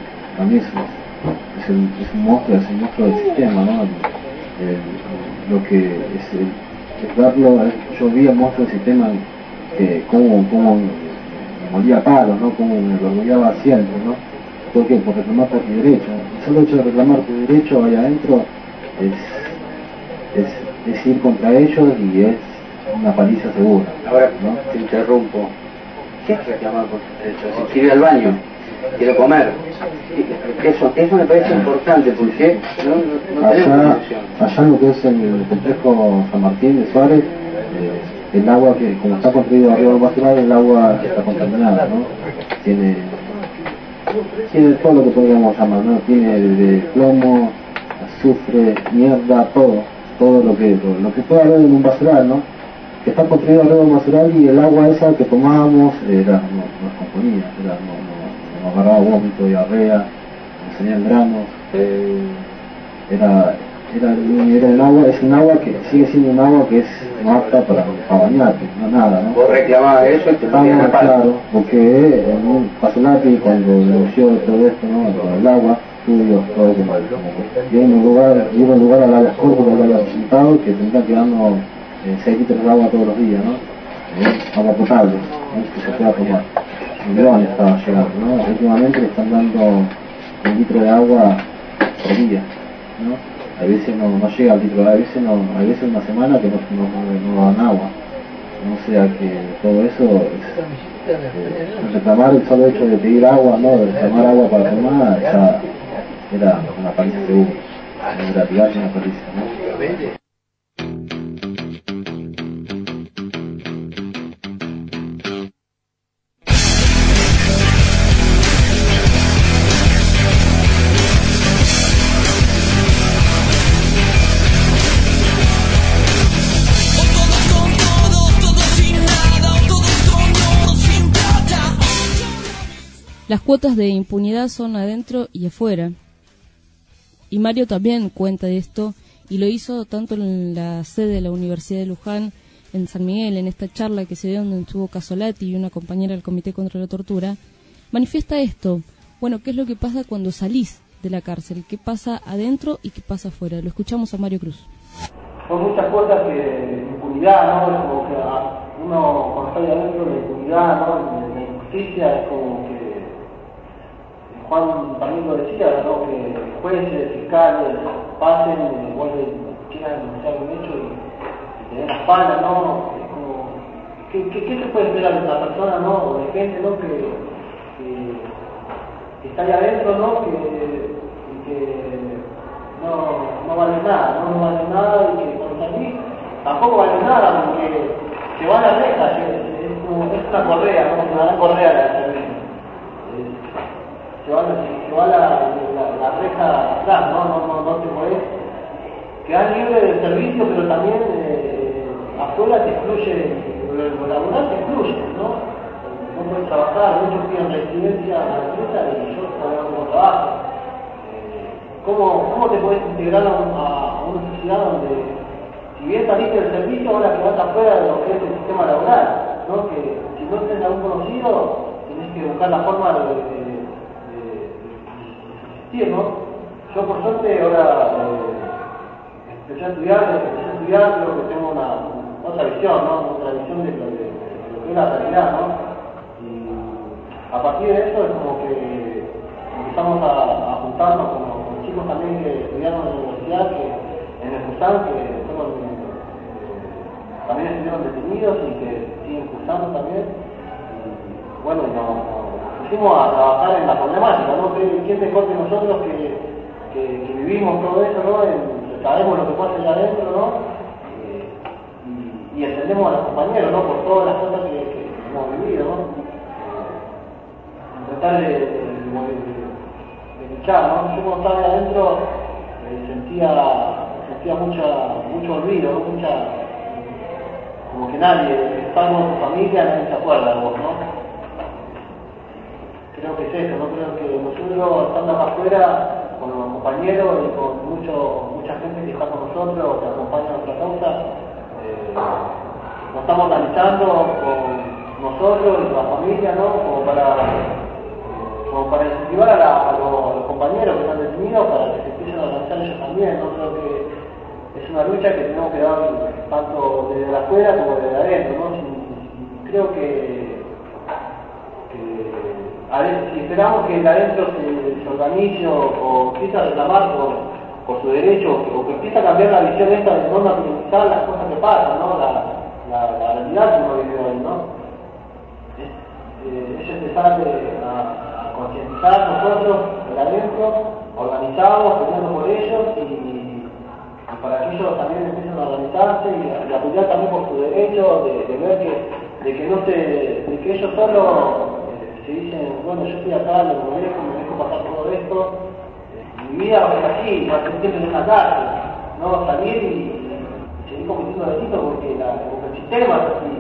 es un monstruo del sistema, ¿no? Lo que es verlo, yo vi el monstruo del sistema, cómo me molía a palos, ¿no? Cómo me orgullosa siempre, ¿no? ¿Por qué? Por reclamar por mi derecho. El solo hecho de reclamar tu derecho ahí adentro es ir contra ellos y es una paliza segura. Ahora, ¿no? Te interrumpo. ¿Qué es reclamar por tus derechos? Si quiero ir al baño, quiero comer. Eso me parece importante porque no tenemos solución. Allá en lo que es el complejo San Martín de Suárez, el agua, que como está construido arriba del basural, el agua está contaminada, ¿no? Tiene todo lo que podríamos llamar, ¿no? Tiene de plomo, azufre, mierda, todo lo que puede haber en un basural, ¿no? Que está construido arriba del basural, y el agua esa que tomábamos no es componida, nos agarraba vómito, diarrea, nos salían granos, era el agua, es un agua que sigue siendo un agua que es no apta para bañarte, no nada, ¿no? Vos reclamabas eso y te ponían a palo. Claro, porque en un Pasolati, cuando denunció todo esto, ¿no? El agua, estudios, todo como y en un lugar al área corpus, al área sentado, que tendrá que darnos 6 litros de agua todos los días, ¿no? Agua potable, ¿no? Que se pueda tomar. Millones estaba llegando, ¿no? Últimamente le están dando 1 litro de agua por día, ¿no? A veces no llega al litro, a veces una semana que no dan agua. No sea que todo eso es reclamar el solo hecho de pedir agua, ¿no? De reclamar agua para tomar, ya era una paliza segura. En realidad es una paliza, ¿no? Las cuotas de impunidad son adentro y afuera. Y Mario también cuenta de esto, y lo hizo tanto en la sede de la Universidad de Luján, en San Miguel, en esta charla que se dio donde estuvo Casolati y una compañera del Comité contra la Tortura. Manifiesta esto. Bueno, ¿qué es lo que pasa cuando salís de la cárcel? ¿Qué pasa adentro y qué pasa afuera? Lo escuchamos a Mario Cruz. Son muchas cuotas de impunidad, ¿no? Como que uno cuando está ahí adentro, la impunidad, ¿no? La injusticia es como que Juan también lo decía, ¿no? Que jueces, fiscales pasen, quieran denunciar un hecho y tener la espalda, ¿no? Es como, ¿qué se puede esperar de una persona, ¿no? O de gente, ¿no? Que está ahí adentro, ¿no? Que no vale nada, no vale nada, y que cuando salís tampoco vale nada, porque se va a la reja, es una correa, ¿no? Una gran correa la servicio. Se va la reja atrás, no te podés quedar libre del servicio, pero también afuera te excluye, lo laboral te excluye, ¿no? No puedes trabajar, muchos piden residencia a la empresa y yo todavía no trabajo. ¿Cómo te podés integrar a una sociedad donde, si bien saliste del servicio, ahora quedás afuera de lo que es el sistema laboral, ¿no? Que si no tenés algún conocido, tenés que buscar la forma de existir, ¿no? Yo por suerte ahora empecé a estudiar, creo que tengo otra visión, ¿no? Otra visión de lo que es la realidad, ¿no? a partir de eso es como que empezamos a juntarnos con chicos también que estudiaron en la universidad, que en el Cusán, que fueron, también estuvieron detenidos y que siguen cursando también. Y bueno, nos pusimos a trabajar en la problemática, ¿no? ¿Quién mejor que nosotros que vivimos todo eso, ¿no? Sabemos lo que pasa allá adentro, ¿no? Y entendemos a los compañeros, ¿no? Por todas las cosas que hemos vivido, ¿no? Tratar de luchar, ¿no? Yo cuando estaba ahí adentro sentía mucho olvido, ¿no? Como que nadie, salvo tu familia, nadie se acuerda de vos, ¿no? Creo que es eso, ¿no? Creo que nosotros, estando acá afuera, con los compañeros y con mucha gente que está con nosotros, que acompaña nuestra causa, nos estamos analizando con nosotros y con la familia, ¿no? Como para incentivar a los compañeros que están detenidos para que se empiecen a organizar ellos también, ¿no? Creo que es una lucha que tenemos que dar tanto desde la afuera como desde adentro, ¿no? Creo que a veces, si esperamos que el adentro se organice o empiece a reclamar por su derecho, o que empiece a cambiar la visión esta de no naturalizar las cosas que pasan, ¿no? La realidad que uno vive hoy, ¿no? Es empezar a concientizar nosotros el adentro, organizados, peleando por ellos y para que ellos también empiecen a organizarse y a pelear también por su derecho, de ver de que ellos solo se dicen, bueno, yo estoy acá, me dejo pasar todo esto, mi vida va a ser así, va a ser siempre en una calle, no salir y seguir cometiendo delitos porque el sistema es así.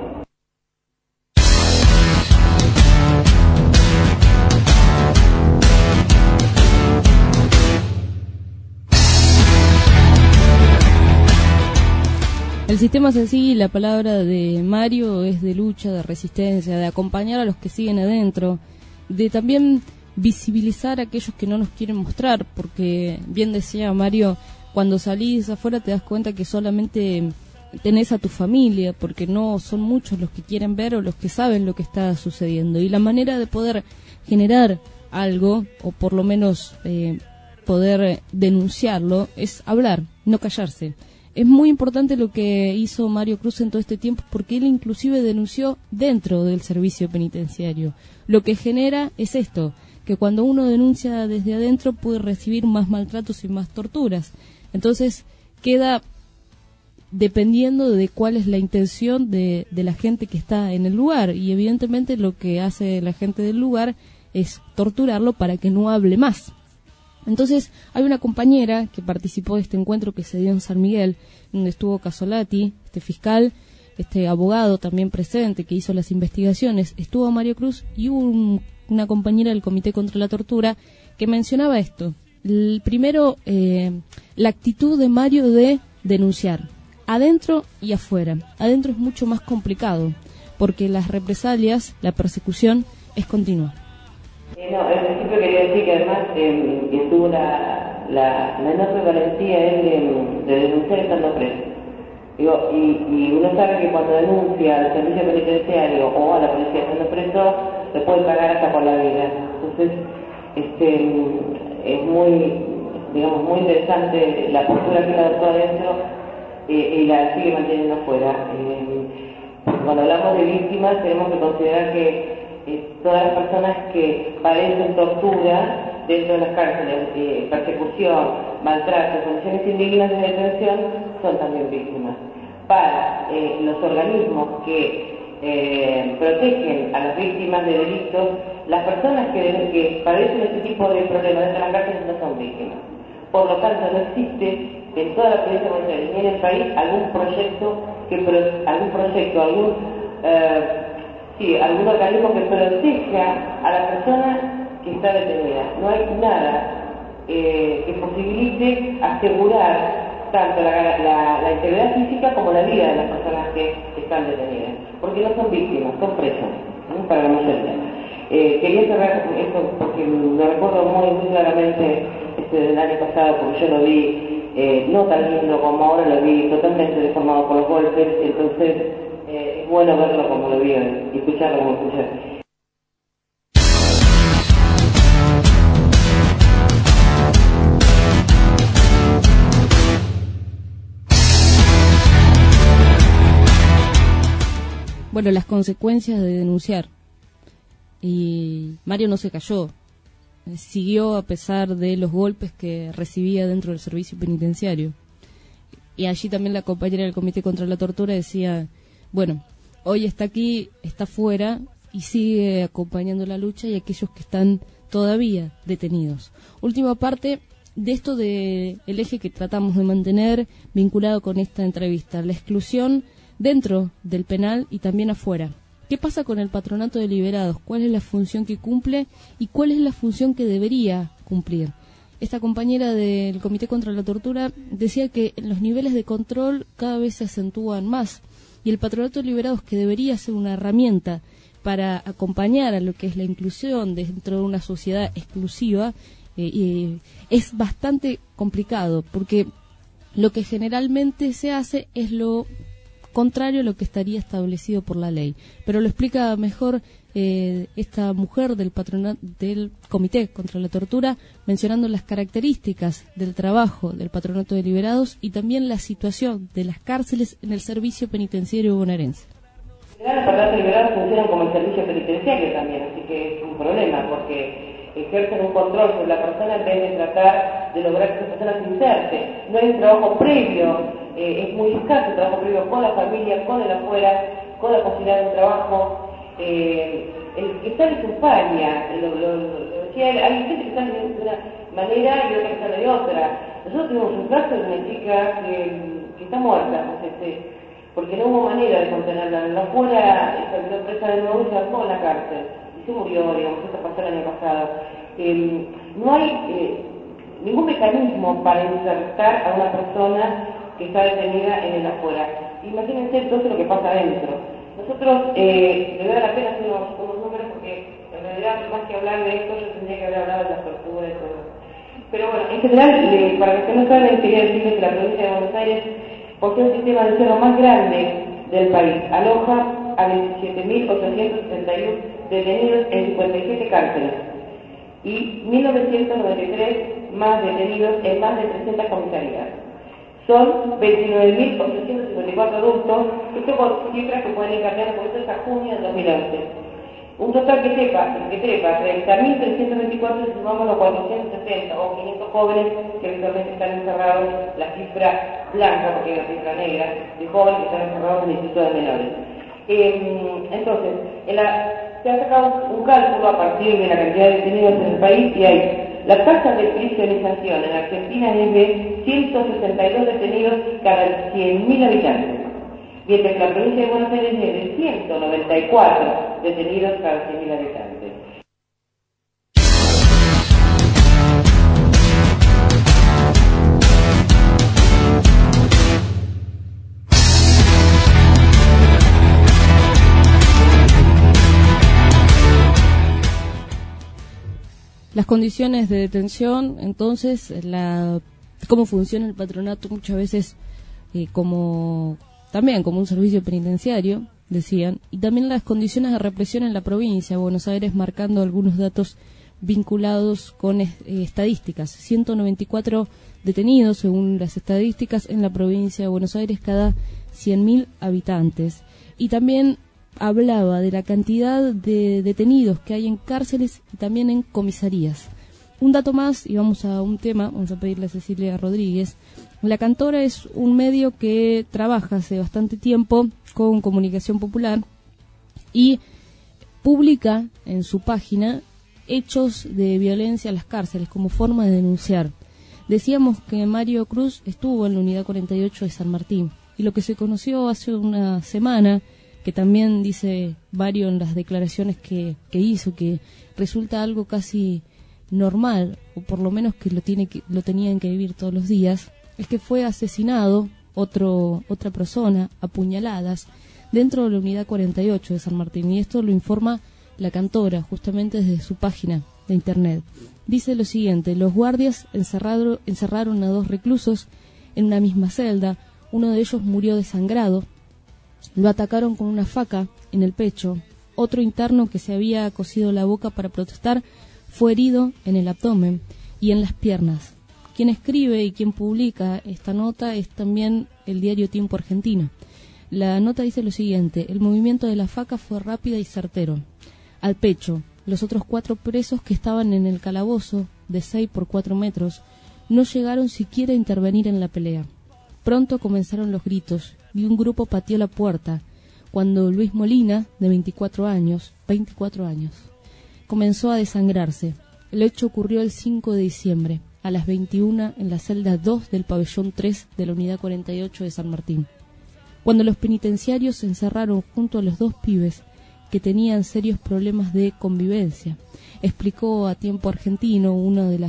El sistema es así, la palabra de Mario es de lucha, de resistencia, de acompañar a los que siguen adentro, de también visibilizar a aquellos que no nos quieren mostrar, porque bien decía Mario, cuando salís afuera te das cuenta que solamente tenés a tu familia, porque no son muchos los que quieren ver o los que saben lo que está sucediendo. Y la manera de poder generar algo, o por lo menos poder denunciarlo, es hablar, no callarse. Es muy importante lo que hizo Mario Cruz en todo este tiempo, porque él inclusive denunció dentro del servicio penitenciario. Lo que genera es esto, que cuando uno denuncia desde adentro puede recibir más maltratos y más torturas. Entonces queda dependiendo de cuál es la intención de la gente que está en el lugar, y evidentemente lo que hace la gente del lugar es torturarlo para que no hable más. Entonces hay una compañera que participó de este encuentro que se dio en San Miguel, donde estuvo Casolati, este fiscal, este abogado también presente que hizo las investigaciones, estuvo Mario Cruz y hubo una compañera del Comité contra la Tortura que mencionaba esto. Primero, la actitud de Mario de denunciar, adentro y afuera. Adentro es mucho más complicado, porque las represalias, la persecución es continua. Al principio quería decir que además que tuvo la enorme valentía de denunciar estando preso. Digo, y uno sabe que cuando denuncia al servicio penitenciario o a la policía estando preso, se puede pagar hasta por la vida. Entonces, es muy interesante la postura que él adoptó adentro y la sigue manteniendo afuera. Cuando hablamos de víctimas, tenemos que considerar que todas las personas que padecen tortura dentro de las cárceles, persecución, maltrato, condiciones indignas de detención, son también víctimas. Para los organismos que protegen a las víctimas de delitos, las personas que padecen este tipo de problemas dentro de las cárceles no son víctimas. Por lo tanto, no existe en toda la provincia de Buenos Aires ni en el país algún organismo que proteja a la persona que está detenida. No hay nada que posibilite asegurar tanto la integridad física como la vida de las personas que están detenidas, porque no son víctimas, son presas, ¿no? Para la mayoría. Quería cerrar esto porque me recuerdo muy claramente del año pasado, como yo lo vi, no tan lindo como ahora lo vi, totalmente deformado por los golpes, entonces es bueno verlo como lo vi y escucharlo como escuché. bueno, las consecuencias de denunciar. Y Mario no se cayó, siguió a pesar de los golpes que recibía dentro del servicio penitenciario. Y allí también la compañera del Comité contra la Tortura decía, bueno, hoy está aquí, está fuera y sigue acompañando la lucha y aquellos que están todavía detenidos. Última parte de esto del eje que tratamos de mantener vinculado con esta entrevista, la exclusión dentro del penal y también afuera. ¿Qué pasa con el patronato de liberados? ¿Cuál es la función que cumple y cuál es la función que debería cumplir? Esta compañera del Comité contra la Tortura decía que los niveles de control cada vez se acentúan más y el patronato de liberados, que debería ser una herramienta para acompañar a lo que es la inclusión dentro de una sociedad exclusiva, es bastante complicado, porque lo que generalmente se hace es lo contrario a lo que estaría establecido por la ley. Pero lo explica mejor esta mujer del Comité contra la Tortura, mencionando las características del trabajo del patronato de liberados y también la situación de las cárceles en el servicio penitenciario bonaerense. En general, los patronatos de liberados funcionan como el servicio penitenciario también, así que es un problema, porque ejercen un control sobre la persona en vez de tratar de lograr que esa persona se inserte. No hay un trabajo previo, es muy escaso el trabajo previo con la familia, con el afuera, con la posibilidad de un trabajo. El que sale su falla, hay gente que sale de una manera y otra que sale de otra. Nosotros tuvimos un caso de una chica que está muerta, porque no hubo manera de contenerla. La afuera salió presa de nuevo y se armó en la cárcel. Se murió, digamos, esto pasó el año pasado. No hay ningún mecanismo para insertar a una persona que está detenida en el afuera. Imagínense entonces lo que pasa adentro. Nosotros, me da la pena hacer unos números, porque en realidad, más que hablar de esto, yo tendría que haber hablado de las torturas y todo. Pero bueno, en general, para los que no saben, quería decirles que la provincia de Buenos Aires posee un sistema de encierro más grande del país. Aloja a 27.871 detenidos en 57 cárceles y 1.993 más detenidos en más de 300 comisarías. Son 29.854 adultos, esto con cifras que pueden ir cambiando, porque esto es a junio del 2011. Un total que trepa 30.324, si sumamos los 460 o 500 jóvenes que habitualmente están encerrados, la cifra blanca, porque hay una cifra negra, de jóvenes que están encerrados en el Instituto de Menores. Entonces, se ha sacado un cálculo a partir de la cantidad de detenidos en el país y hay la tasa de prisionización en Argentina es de 162 detenidos cada 100.000 habitantes, mientras que la provincia de Buenos Aires es de 194 detenidos cada 100.000 habitantes. Las condiciones de detención, entonces, cómo funciona el patronato muchas veces también como un servicio penitenciario, decían, y también las condiciones de represión en la provincia de Buenos Aires, marcando algunos datos vinculados con estadísticas. 194 detenidos, según las estadísticas, en la provincia de Buenos Aires cada 100.000 habitantes. Y también hablaba de la cantidad de detenidos que hay en cárceles y también en comisarías. Un dato más, y vamos a un tema, vamos a pedirle a Cecilia Rodríguez. La Cantora es un medio que trabaja hace bastante tiempo con comunicación popular y publica en su página hechos de violencia en las cárceles como forma de denunciar. Decíamos que Mario Cruz estuvo en la unidad 48 de San Martín y lo que se conoció hace una semana, que también dice Mario en las declaraciones que hizo, que resulta algo casi normal, o por lo menos que lo tenían que vivir todos los días, es que fue asesinado otra persona, apuñaladas, dentro de la unidad 48 de San Martín, y esto lo informa La Cantora, justamente desde su página de internet. Dice lo siguiente: los guardias encerraron a 2 reclusos en una misma celda, uno de ellos murió desangrado. Lo atacaron con una faca en el pecho. Otro interno que se había cosido la boca para protestar fue herido en el abdomen y en las piernas. Quien escribe y quien publica esta nota es también el diario Tiempo Argentino. La nota dice lo siguiente: el movimiento de la faca fue rápido y certero. Al pecho, los otros 4 presos que estaban en el calabozo, de 6 por 4 metros, no llegaron siquiera a intervenir en la pelea. Pronto comenzaron los gritos y un grupo pateó la puerta, cuando Luis Molina, de 24 años, comenzó a desangrarse. El hecho ocurrió el 5 de diciembre, a las 21, en la celda 2 del pabellón 3 de la unidad 48 de San Martín. Cuando los penitenciarios se encerraron junto a los 2 pibes que tenían serios problemas de convivencia, explicó a Tiempo Argentino uno de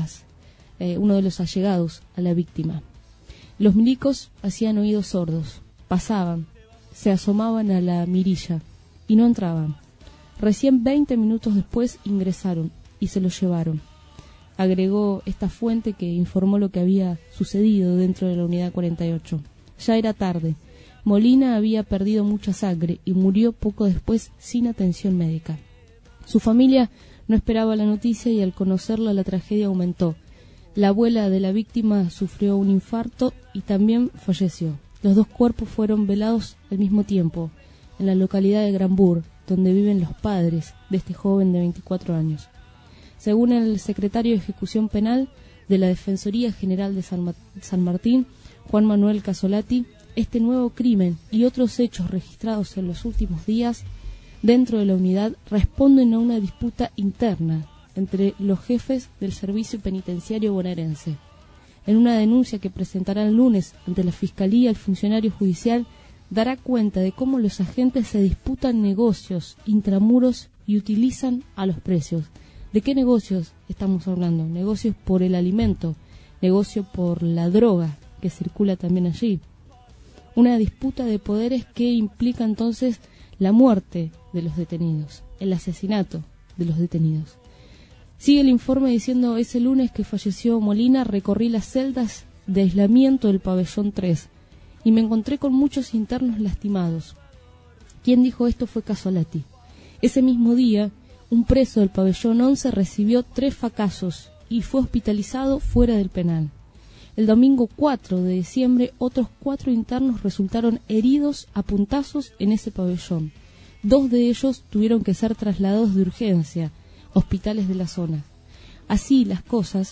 los allegados a la víctima. Los milicos hacían oídos sordos, pasaban, se asomaban a la mirilla y no entraban. Recién 20 minutos después ingresaron y se los llevaron, agregó esta fuente que informó lo que había sucedido dentro de la unidad 48. Ya era tarde. Molina había perdido mucha sangre y murió poco después sin atención médica. Su familia no esperaba la noticia y al conocerla la tragedia aumentó. La abuela de la víctima sufrió un infarto y también falleció. Los 2 cuerpos fueron velados al mismo tiempo en la localidad de Granburg, donde viven los padres de este joven de 24 años. Según el secretario de Ejecución Penal de la Defensoría General de San Martín, Juan Manuel Casolati, este nuevo crimen y otros hechos registrados en los últimos días dentro de la unidad responden a una disputa interna entre los jefes del servicio penitenciario bonaerense. En una denuncia que presentará el lunes ante la Fiscalía, el funcionario judicial dará cuenta de cómo los agentes se disputan negocios intramuros y utilizan a los presos. ¿De qué negocios estamos hablando? Negocios por el alimento, negocio por la droga que circula también allí. Una disputa de poderes que implica entonces la muerte de los detenidos, el asesinato de los detenidos. Sigue el informe diciendo: ese lunes que falleció Molina recorrí las celdas de aislamiento del pabellón 3 y me encontré con muchos internos lastimados. Quien dijo esto fue Casolati. Ese mismo día, un preso del pabellón 11 recibió 3 facazos y fue hospitalizado fuera del penal. El domingo 4 de diciembre, otros 4 internos resultaron heridos a puntazos en ese pabellón. 2 de ellos tuvieron que ser trasladados de urgencia a hospitales de la zona. Así las cosas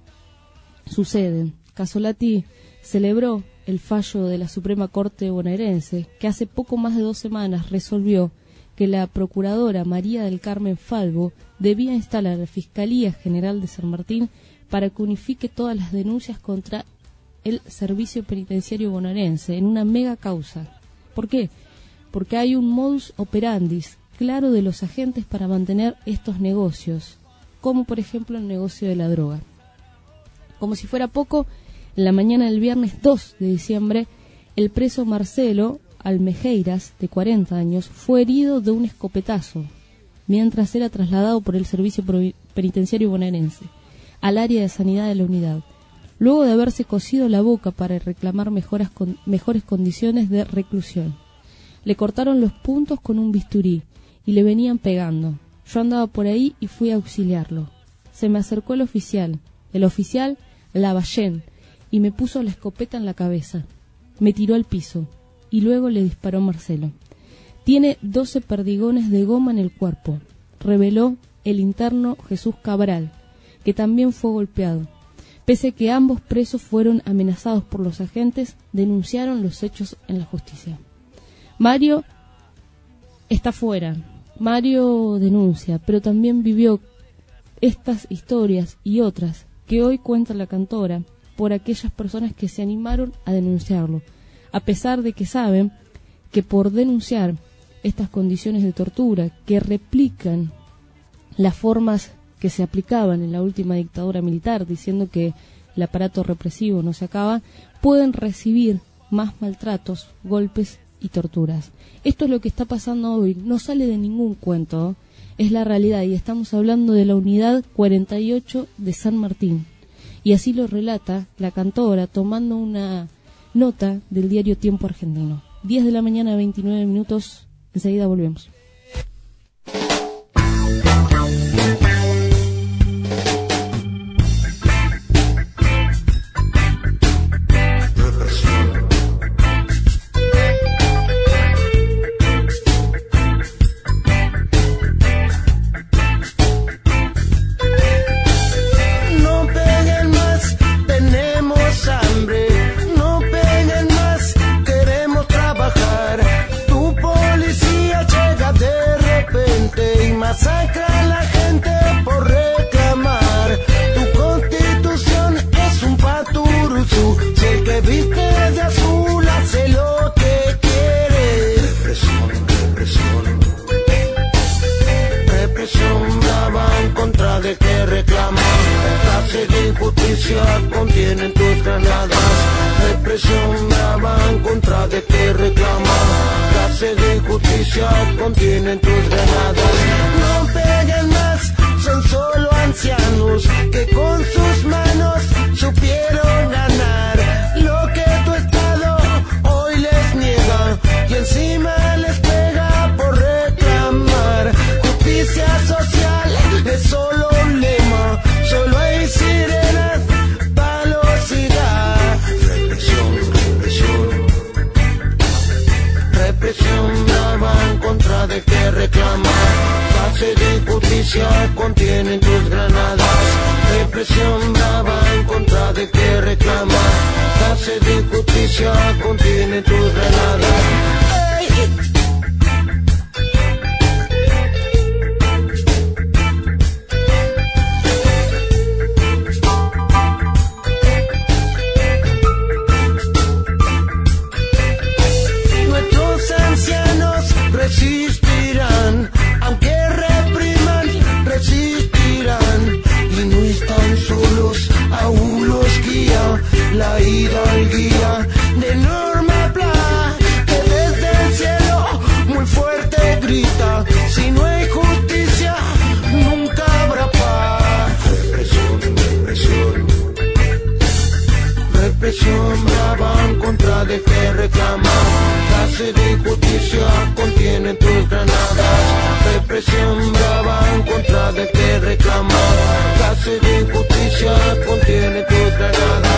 suceden. Casolati celebró el fallo de la Suprema Corte bonaerense, que hace poco más de 2 semanas resolvió que la procuradora María del Carmen Falvo debía instalar a la Fiscalía General de San Martín para que unifique todas las denuncias contra el servicio penitenciario bonaerense en una mega causa. ¿Por qué? Porque hay un modus operandi claro de los agentes para mantener estos negocios, como por ejemplo el negocio de la droga. Como si fuera poco, en la mañana del viernes 2 de diciembre, el preso Marcelo Almejeiras, de 40 años, fue herido de un escopetazo mientras era trasladado por el servicio penitenciario bonaerense al área de sanidad de la unidad, luego de haberse cosido la boca para reclamar mejores condiciones de reclusión. Le cortaron los puntos con un bisturí y le venían pegando. Yo andaba por ahí y fui a auxiliarlo. Se me acercó el oficial Lavallén, y me puso la escopeta en la cabeza. Me tiró al piso y luego le disparó Marcelo. Tiene 12 perdigones de goma en el cuerpo, reveló el interno Jesús Cabral, que también fue golpeado. Pese a que ambos presos fueron amenazados por los agentes, denunciaron los hechos en la justicia. Mario está fuera. Mario denuncia, pero también vivió estas historias y otras que hoy cuenta la cantora por aquellas personas que se animaron a denunciarlo, a pesar de que saben que por denunciar estas condiciones de tortura que replican las formas que se aplicaban en la última dictadura militar, diciendo que el aparato represivo no se acaba, pueden recibir más maltratos, golpes y torturas. Esto es lo que está pasando hoy, no sale de ningún cuento, es la realidad, y estamos hablando de la unidad 48 de San Martín. Y así lo relata la cantora tomando una nota del diario Tiempo Argentino. 10 de la mañana, 29 minutos, enseguida volvemos. injusticia contienen tus granadas. Represión brava en contra de que reclama. Clase de injusticia contienen tus granadas. No peguen más, son solo ancianos que con sus manos supieron ganar lo que tu Estado hoy les niega y encima les pega por reclamar. Justicia social es solo un lema, solo hay sirenas, palos y gas. Represión brava en contra de que reclama. Clase de injusticia contienen tus granadas. Represión brava en contra de que reclama. Clase de injusticia contienen tus granadas. Nuestros ancianos resistirán, aunque repriman, resistirán. Y no están solos, aún los guía la hidalguía de Norma Pla, que desde el cielo muy fuerte grita: si no hay justicia, nunca habrá paz. Represión brava en contra de que reclama. Clase de injusticia contienen tus granadas. Represión brava en contra de que reclama. Clase de injusticia contienen tus granadas.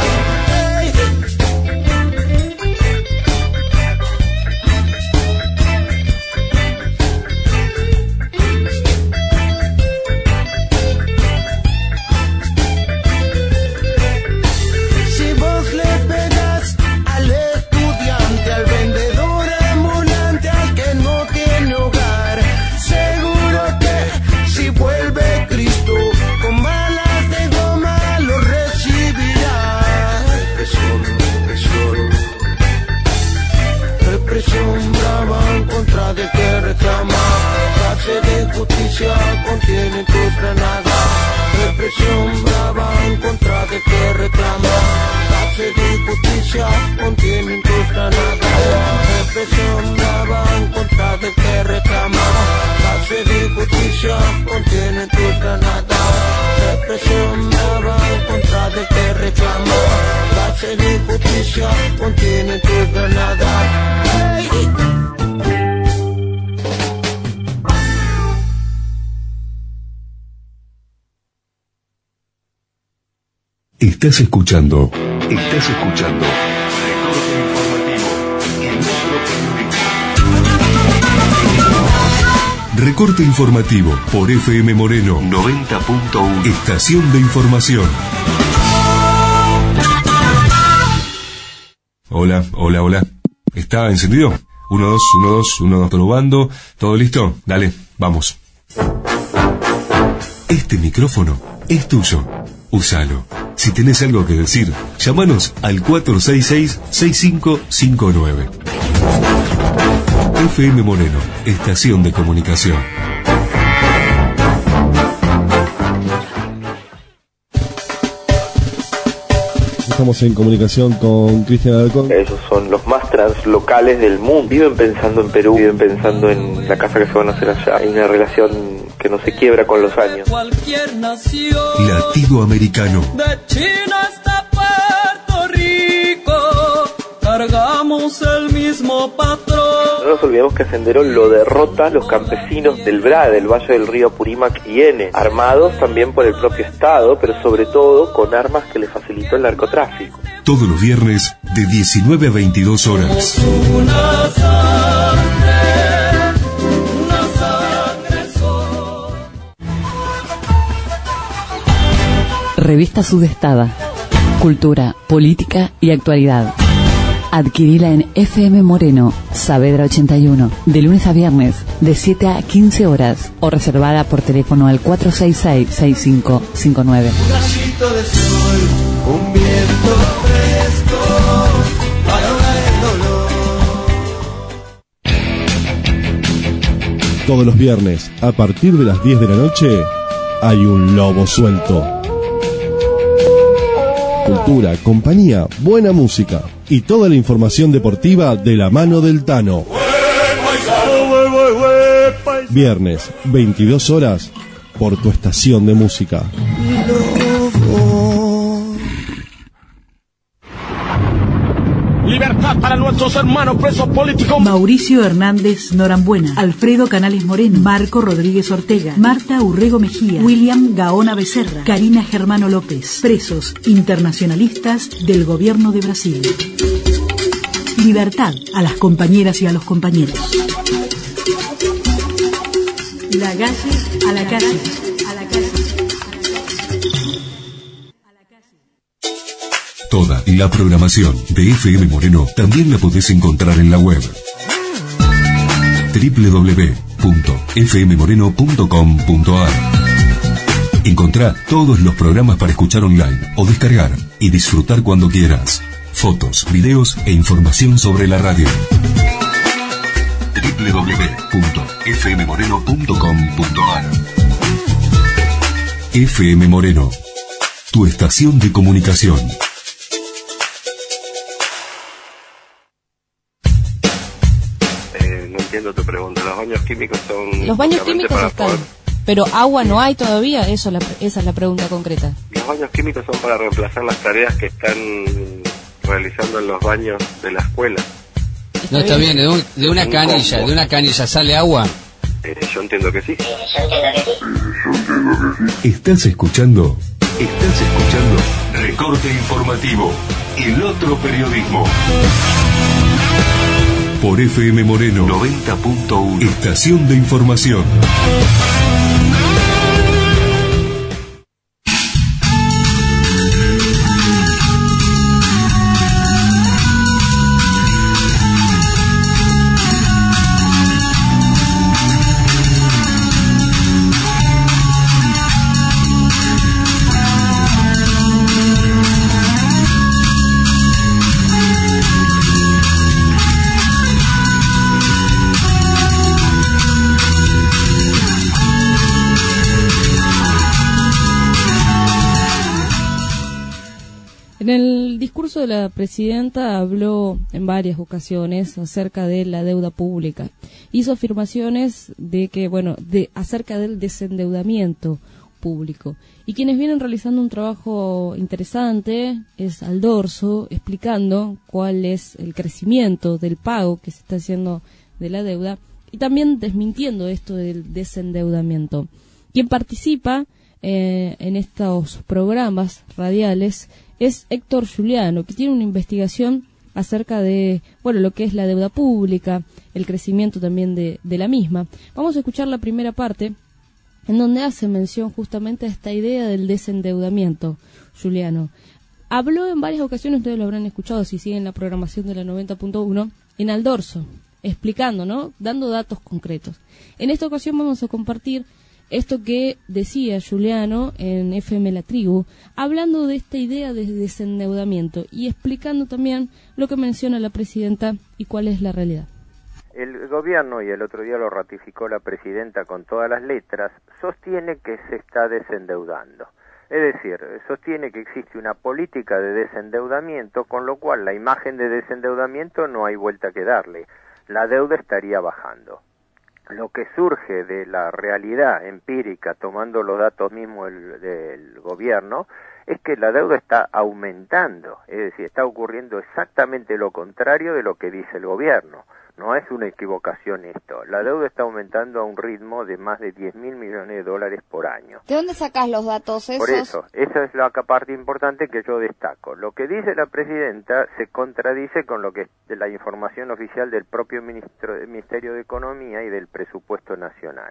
Si vos le pegas al estudiante, al vendedor ambulante, al que no tiene hogar, seguro que si vuelve Cristo con balas de goma lo recibirá. Represión brava en contra de que reclama. Clase de injusticia contiene tus granadas. Represión brava en contra de que reclama. Clase de injusticia contienen tus granadas. Represión brava en contra de que reclama. Clase de injusticia contienen tus granadas. Represión brava en contra de que reclama. Clase de injusticia contienen tus granadas. Estás escuchando Recorte Informativo en nuestro periodismo. Recorte Informativo por FM Moreno 90.1, Estación de Información. Hola. ¿Está encendido? 1, 2, 1, 2, 1, 2, probando. ¿Todo listo? Dale, vamos. Este micrófono es tuyo. Úsalo. Si tenés algo que decir, llámanos al 466-6559. FM Moreno, Estación de Comunicación. Estamos en comunicación con Cristian Alarcón. Esos son los más translocales del mundo. Viven pensando en Perú, viven pensando en la casa que se van a hacer allá. Hay una relación que no se quiebra con los años. Latido americano. De China hasta Puerto Rico, cargamos el mismo patrón. No nos olvidemos que Sendero lo derrota los campesinos del BRA, del Valle del Río Apurímac y N, armados también por el propio Estado, pero sobre todo con armas que le facilitó el narcotráfico. Todos los viernes de 19 a 22 horas. Revista Sudestada. Cultura, política y actualidad. Adquirila en FM Moreno, Saavedra 81, de lunes a viernes, de 7 a 15 horas, o reservada por teléfono al 466-6559. Un rayito de sol, un viento fresco, para ahogar el dolor. Todos los viernes, a partir de las 10 de la noche, hay un lobo suelto. cultura, compañía, buena música y toda la información deportiva de la mano del Tano. Viernes, 22 horas, por tu estación de música. Libertad para nuestros hermanos presos políticos. Mauricio Hernández Norambuena, Alfredo Canales Moreno, Marco Rodríguez Ortega, Marta Urrego Mejía, William Gaona Becerra, Karina Germano López, presos internacionalistas del gobierno de Brasil. Libertad a las compañeras y a los compañeros. La calle a la calle. Toda la programación de FM Moreno también la podés encontrar en la web www.fmmoreno.com.ar. Encontrá todos los programas para escuchar online o descargar y disfrutar cuando quieras. Fotos, videos e información sobre la radio. www.fmmoreno.com.ar. FM Moreno, tu estación de comunicación. No entiendo tu pregunta. Los baños químicos son... Los baños químicos están, pero agua no hay todavía. Esa es la pregunta concreta. Los baños químicos son para reemplazar las tareas que están realizando en los baños de la escuela. No, está bien, de una canilla sale agua. Yo entiendo que sí. Estás escuchando Recorte Informativo, el otro periodismo. Por FM Moreno 90.1, estación de información. En el discurso de la presidenta habló en varias ocasiones acerca de la deuda pública. Hizo afirmaciones acerca del desendeudamiento público. Y quienes vienen realizando un trabajo interesante es Aldorso, explicando cuál es el crecimiento del pago que se está haciendo de la deuda y también desmintiendo esto del desendeudamiento. Quien participa en estos programas radiales es Héctor Juliano, que tiene una investigación acerca de lo que es la deuda pública, el crecimiento también de la misma. Vamos a escuchar la primera parte, en donde hace mención justamente a esta idea del desendeudamiento. Juliano habló en varias ocasiones, ustedes lo habrán escuchado si siguen la programación de la 90.1, en Aldorso, explicando, dando datos concretos. En esta ocasión vamos a compartir esto que decía Juliano en FM La Tribu, hablando de esta idea de desendeudamiento y explicando también lo que menciona la presidenta y cuál es la realidad. El gobierno, y el otro día lo ratificó la presidenta con todas las letras, sostiene que se está desendeudando. Es decir, sostiene que existe una política de desendeudamiento, con lo cual la imagen de desendeudamiento no hay vuelta que darle. La deuda estaría bajando. Lo que surge de la realidad empírica, tomando los datos mismos del gobierno, es que la deuda está aumentando, es decir, está ocurriendo exactamente lo contrario de lo que dice el gobierno. No es una equivocación esto. La deuda está aumentando a un ritmo de más de 10.000 millones de dólares por año. ¿De dónde sacás los datos esos? Por eso, esa es la parte importante que yo destaco. Lo que dice la presidenta se contradice con lo que de la información oficial del propio Ministerio de Economía y del presupuesto nacional.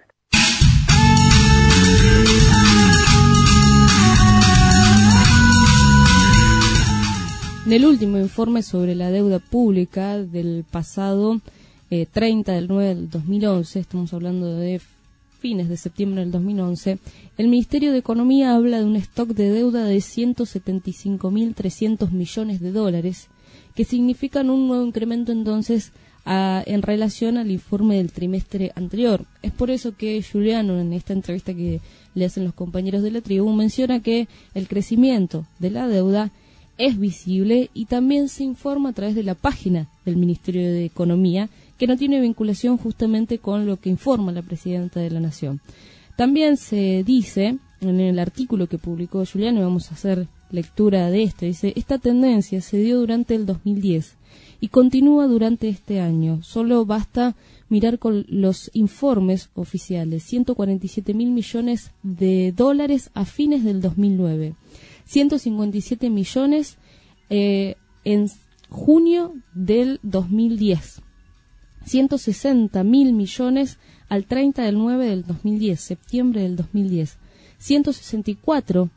En el último informe sobre la deuda pública del pasado 30 del 9 del 2011, estamos hablando de fines de septiembre del 2011, el Ministerio de Economía habla de un stock de deuda de 175.300 millones de dólares, que significan un nuevo incremento entonces en relación al informe del trimestre anterior. Es por eso que Juliano, en esta entrevista que le hacen los compañeros de La Tribu, menciona que el crecimiento de la deuda es visible y también se informa a través de la página del Ministerio de Economía, que no tiene vinculación justamente con lo que informa la Presidenta de la Nación. También se dice, en el artículo que publicó Giuliano, vamos a hacer lectura de dice, esta tendencia se dio durante el 2010 y continúa durante este año. Solo basta mirar con los informes oficiales. 147.000 millones de dólares a fines del 2009. 157 millones en junio del 2010. 160.000 millones al 30 del 9 del 2010, septiembre del 2010. 164.000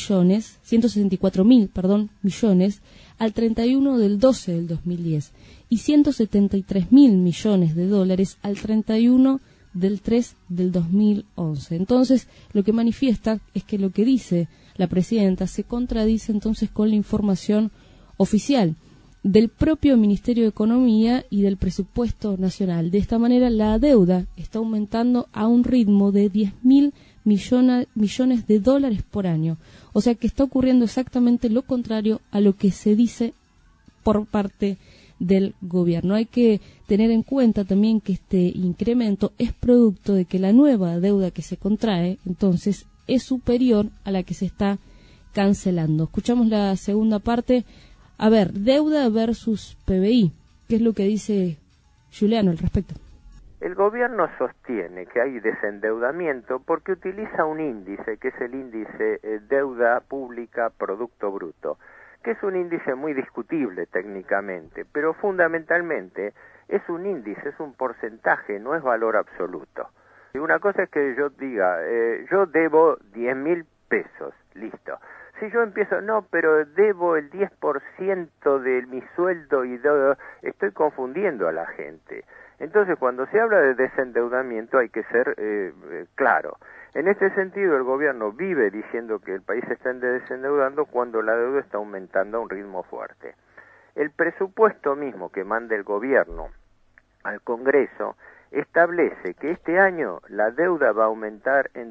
millones al 31 del 12 del 2010 y 173.000 millones de dólares al 31 del 3 del 2011. Entonces, lo que manifiesta es que lo que dice la Presidenta se contradice entonces con la información oficial del propio Ministerio de Economía y del presupuesto nacional. De esta manera, la deuda está aumentando a un ritmo de 10.000 millones de dólares por año. O sea que está ocurriendo exactamente lo contrario a lo que se dice por parte del gobierno. Hay que tener en cuenta también que este incremento es producto de que la nueva deuda que se contrae, entonces, es superior a la que se está cancelando. Escuchamos la segunda parte. A ver, deuda versus PBI. ¿Qué es lo que dice Giuliano al respecto? El gobierno sostiene que hay desendeudamiento porque utiliza un índice, que es el índice deuda pública Producto Bruto, que es un índice muy discutible técnicamente, pero fundamentalmente es un índice, es un porcentaje, no es valor absoluto. Y una cosa es que yo diga, yo debo 10.000 pesos, listo. Si yo empiezo, no, pero debo el 10% de mi sueldo y estoy confundiendo a la gente. Entonces, cuando se habla de desendeudamiento hay que ser claro. En este sentido, el gobierno vive diciendo que el país está desendeudando cuando la deuda está aumentando a un ritmo fuerte. El presupuesto mismo que manda el gobierno al Congreso establece que este año la deuda va a aumentar en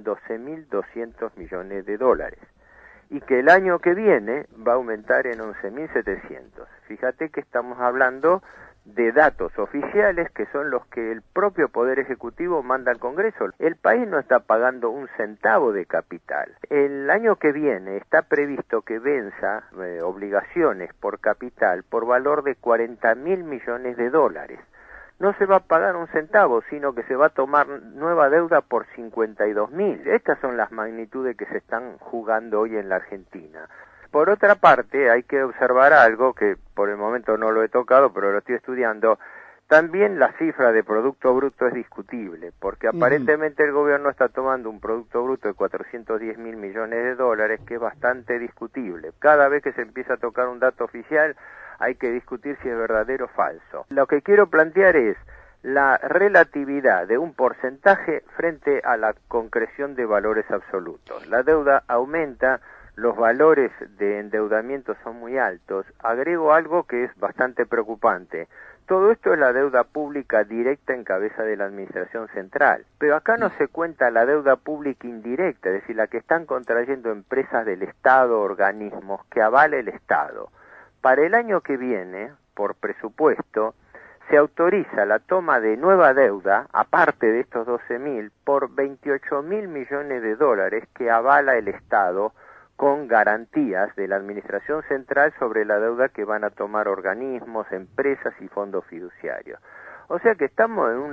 12.200 millones de dólares y que el año que viene va a aumentar en 11.700. Fíjate que estamos hablando de datos oficiales que son los que el propio Poder Ejecutivo manda al Congreso. El país no está pagando un centavo de capital. El año que viene está previsto que venza obligaciones por capital por valor de 40.000 millones de dólares. No se va a pagar un centavo, sino que se va a tomar nueva deuda por 52.000. Estas son las magnitudes que se están jugando hoy en la Argentina. Por otra parte, hay que observar algo que por el momento no lo he tocado, pero lo estoy estudiando. También la cifra de Producto Bruto es discutible, porque aparentemente el gobierno está tomando un Producto Bruto de 410.000 millones de dólares, que es bastante discutible. Cada vez que se empieza a tocar un dato oficial, hay que discutir si es verdadero o falso. Lo que quiero plantear es la relatividad de un porcentaje frente a la concreción de valores absolutos. La deuda aumenta, los valores de endeudamiento son muy altos. Agrego algo que es bastante preocupante. Todo esto es la deuda pública directa en cabeza de la Administración Central. Pero acá no se cuenta la deuda pública indirecta, es decir, la que están contrayendo empresas del Estado, organismos que avala el Estado. Para el año que viene, por presupuesto, se autoriza la toma de nueva deuda, aparte de estos 12.000, por 28.000 millones de dólares que avala el Estado con garantías de la Administración Central sobre la deuda que van a tomar organismos, empresas y fondos fiduciarios. O sea que estamos en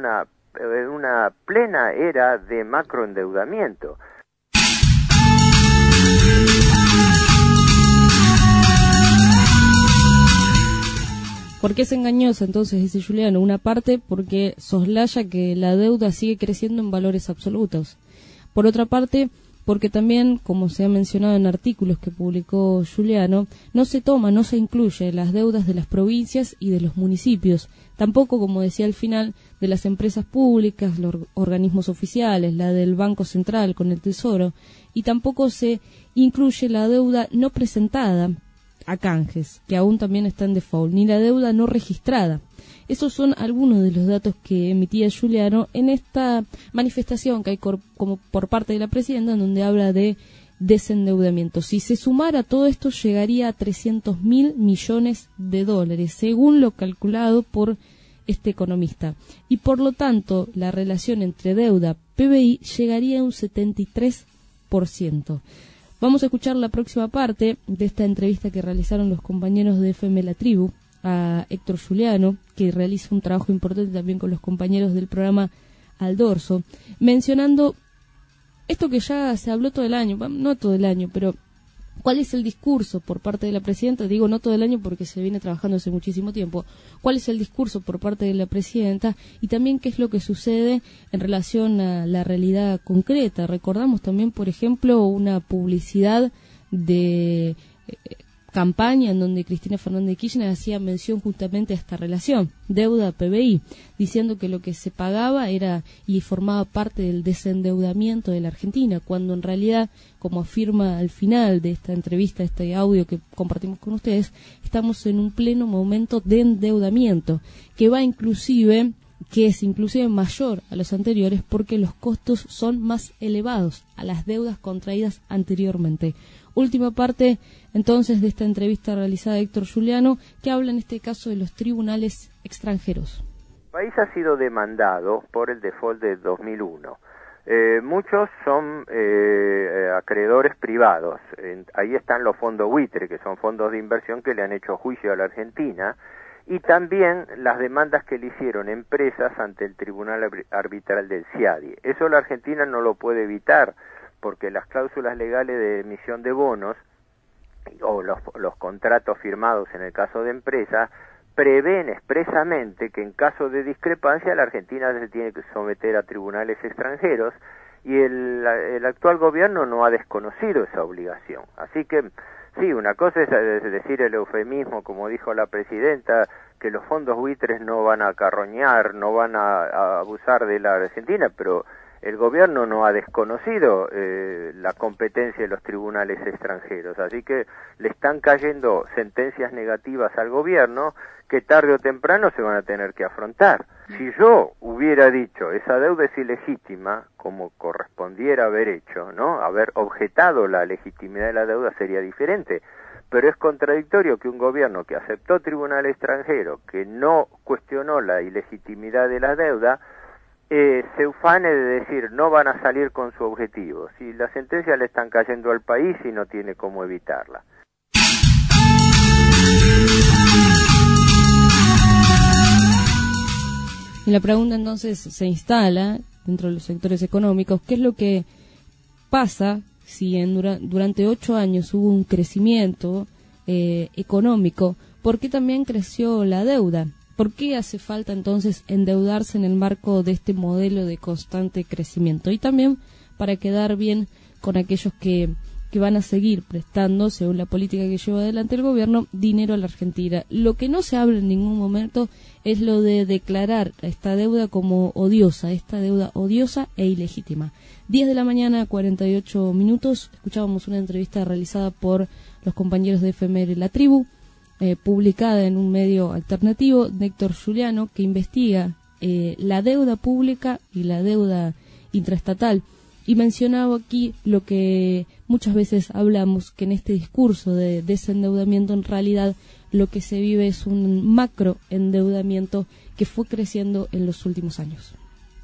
una plena era de macroendeudamiento. ¿Por qué es engañosa entonces, dice Giuliano? Una parte porque soslaya que la deuda sigue creciendo en valores absolutos. Por otra parte, porque también, como se ha mencionado en artículos que publicó Giuliano, no se incluye las deudas de las provincias y de los municipios, tampoco, como decía al final, de las empresas públicas, los organismos oficiales, la del Banco Central con el Tesoro, y tampoco se incluye la deuda no presentada a canjes, que aún también está en default, ni la deuda no registrada. Esos son algunos de los datos que emitía Giuliano en esta manifestación que hay como por parte de la Presidenta, en donde habla de desendeudamiento. Si se sumara todo esto, llegaría a 300.000 millones de dólares, según lo calculado por este economista. Y por lo tanto, la relación entre deuda-PBI llegaría a un 73%. Vamos a escuchar la próxima parte de esta entrevista que realizaron los compañeros de FM La Tribu a Héctor Juliano, que realiza un trabajo importante también con los compañeros del programa Al Dorso, mencionando esto que ya se habló todo el año, no todo el año, pero ¿cuál es el discurso por parte de la presidenta? Digo no todo el año porque se viene trabajando hace muchísimo tiempo. ¿Cuál es el discurso por parte de la presidenta? Y también qué es lo que sucede en relación a la realidad concreta. Recordamos también, por ejemplo, una publicidad de campaña en donde Cristina Fernández de Kirchner hacía mención justamente a esta relación, deuda-PBI, diciendo que lo que se pagaba era y formaba parte del desendeudamiento de la Argentina, cuando en realidad, como afirma al final de esta entrevista, este audio que compartimos con ustedes, estamos en un pleno momento de endeudamiento, que es inclusive mayor a los anteriores porque los costos son más elevados a las deudas contraídas anteriormente. Última parte, entonces, de esta entrevista realizada a Héctor Juliano, que habla en este caso de los tribunales extranjeros. El país ha sido demandado por el default de 2001. Muchos son acreedores privados. Ahí están los fondos buitre, que son fondos de inversión que le han hecho juicio a la Argentina, y también las demandas que le hicieron empresas ante el Tribunal Arbitral del CIADI. Eso la Argentina no lo puede evitar, porque las cláusulas legales de emisión de bonos o los contratos firmados en el caso de empresas prevén expresamente que en caso de discrepancia la Argentina se tiene que someter a tribunales extranjeros, y el actual gobierno no ha desconocido esa obligación. Así que sí, una cosa es decir el eufemismo, como dijo la presidenta, que los fondos buitres no van a carroñar, no van a abusar de la Argentina, pero el gobierno no ha desconocido la competencia de los tribunales extranjeros, así que le están cayendo sentencias negativas al gobierno que tarde o temprano se van a tener que afrontar. Si yo hubiera dicho esa deuda es ilegítima, como correspondiera haber hecho, ¿no? Haber objetado la legitimidad de la deuda sería diferente, pero es contradictorio que un gobierno que aceptó tribunal extranjero, que no cuestionó la ilegitimidad de la deuda, se ufane de decir no van a salir con su objetivo. Si la sentencia le están cayendo al país y no tiene cómo evitarla. Y la pregunta entonces se instala dentro de los sectores económicos, ¿qué es lo que pasa si durante 8 años hubo un crecimiento económico? ¿Por qué también creció la deuda? ¿Por qué hace falta entonces endeudarse en el marco de este modelo de constante crecimiento? Y también para quedar bien con aquellos que van a seguir prestando, según la política que lleva adelante el gobierno, dinero a la Argentina. Lo que no se habla en ningún momento es lo de declarar esta deuda como odiosa, esta deuda odiosa e ilegítima. 10 de la mañana, 48 minutos, escuchábamos una entrevista realizada por los compañeros de FM La Tribu, publicada en un medio alternativo, de Héctor Juliano, que investiga la deuda pública y la deuda intraestatal, y mencionaba aquí lo que muchas veces hablamos, que en este discurso de desendeudamiento en realidad lo que se vive es un macro endeudamiento que fue creciendo en los últimos años.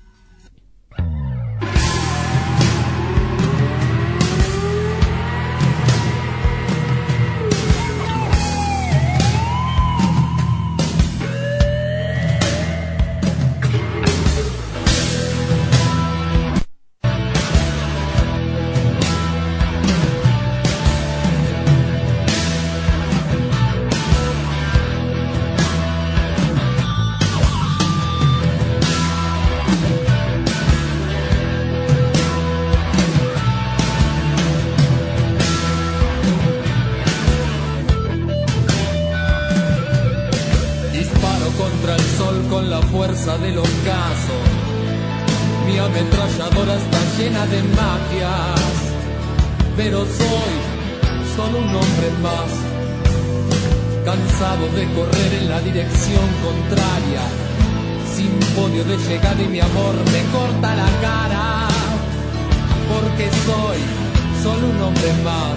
Del ocaso, mi ametralladora está llena de magias, pero soy solo un hombre más, cansado de correr en la dirección contraria, sin podio de llegada y mi amor me corta la cara, porque soy solo un hombre más.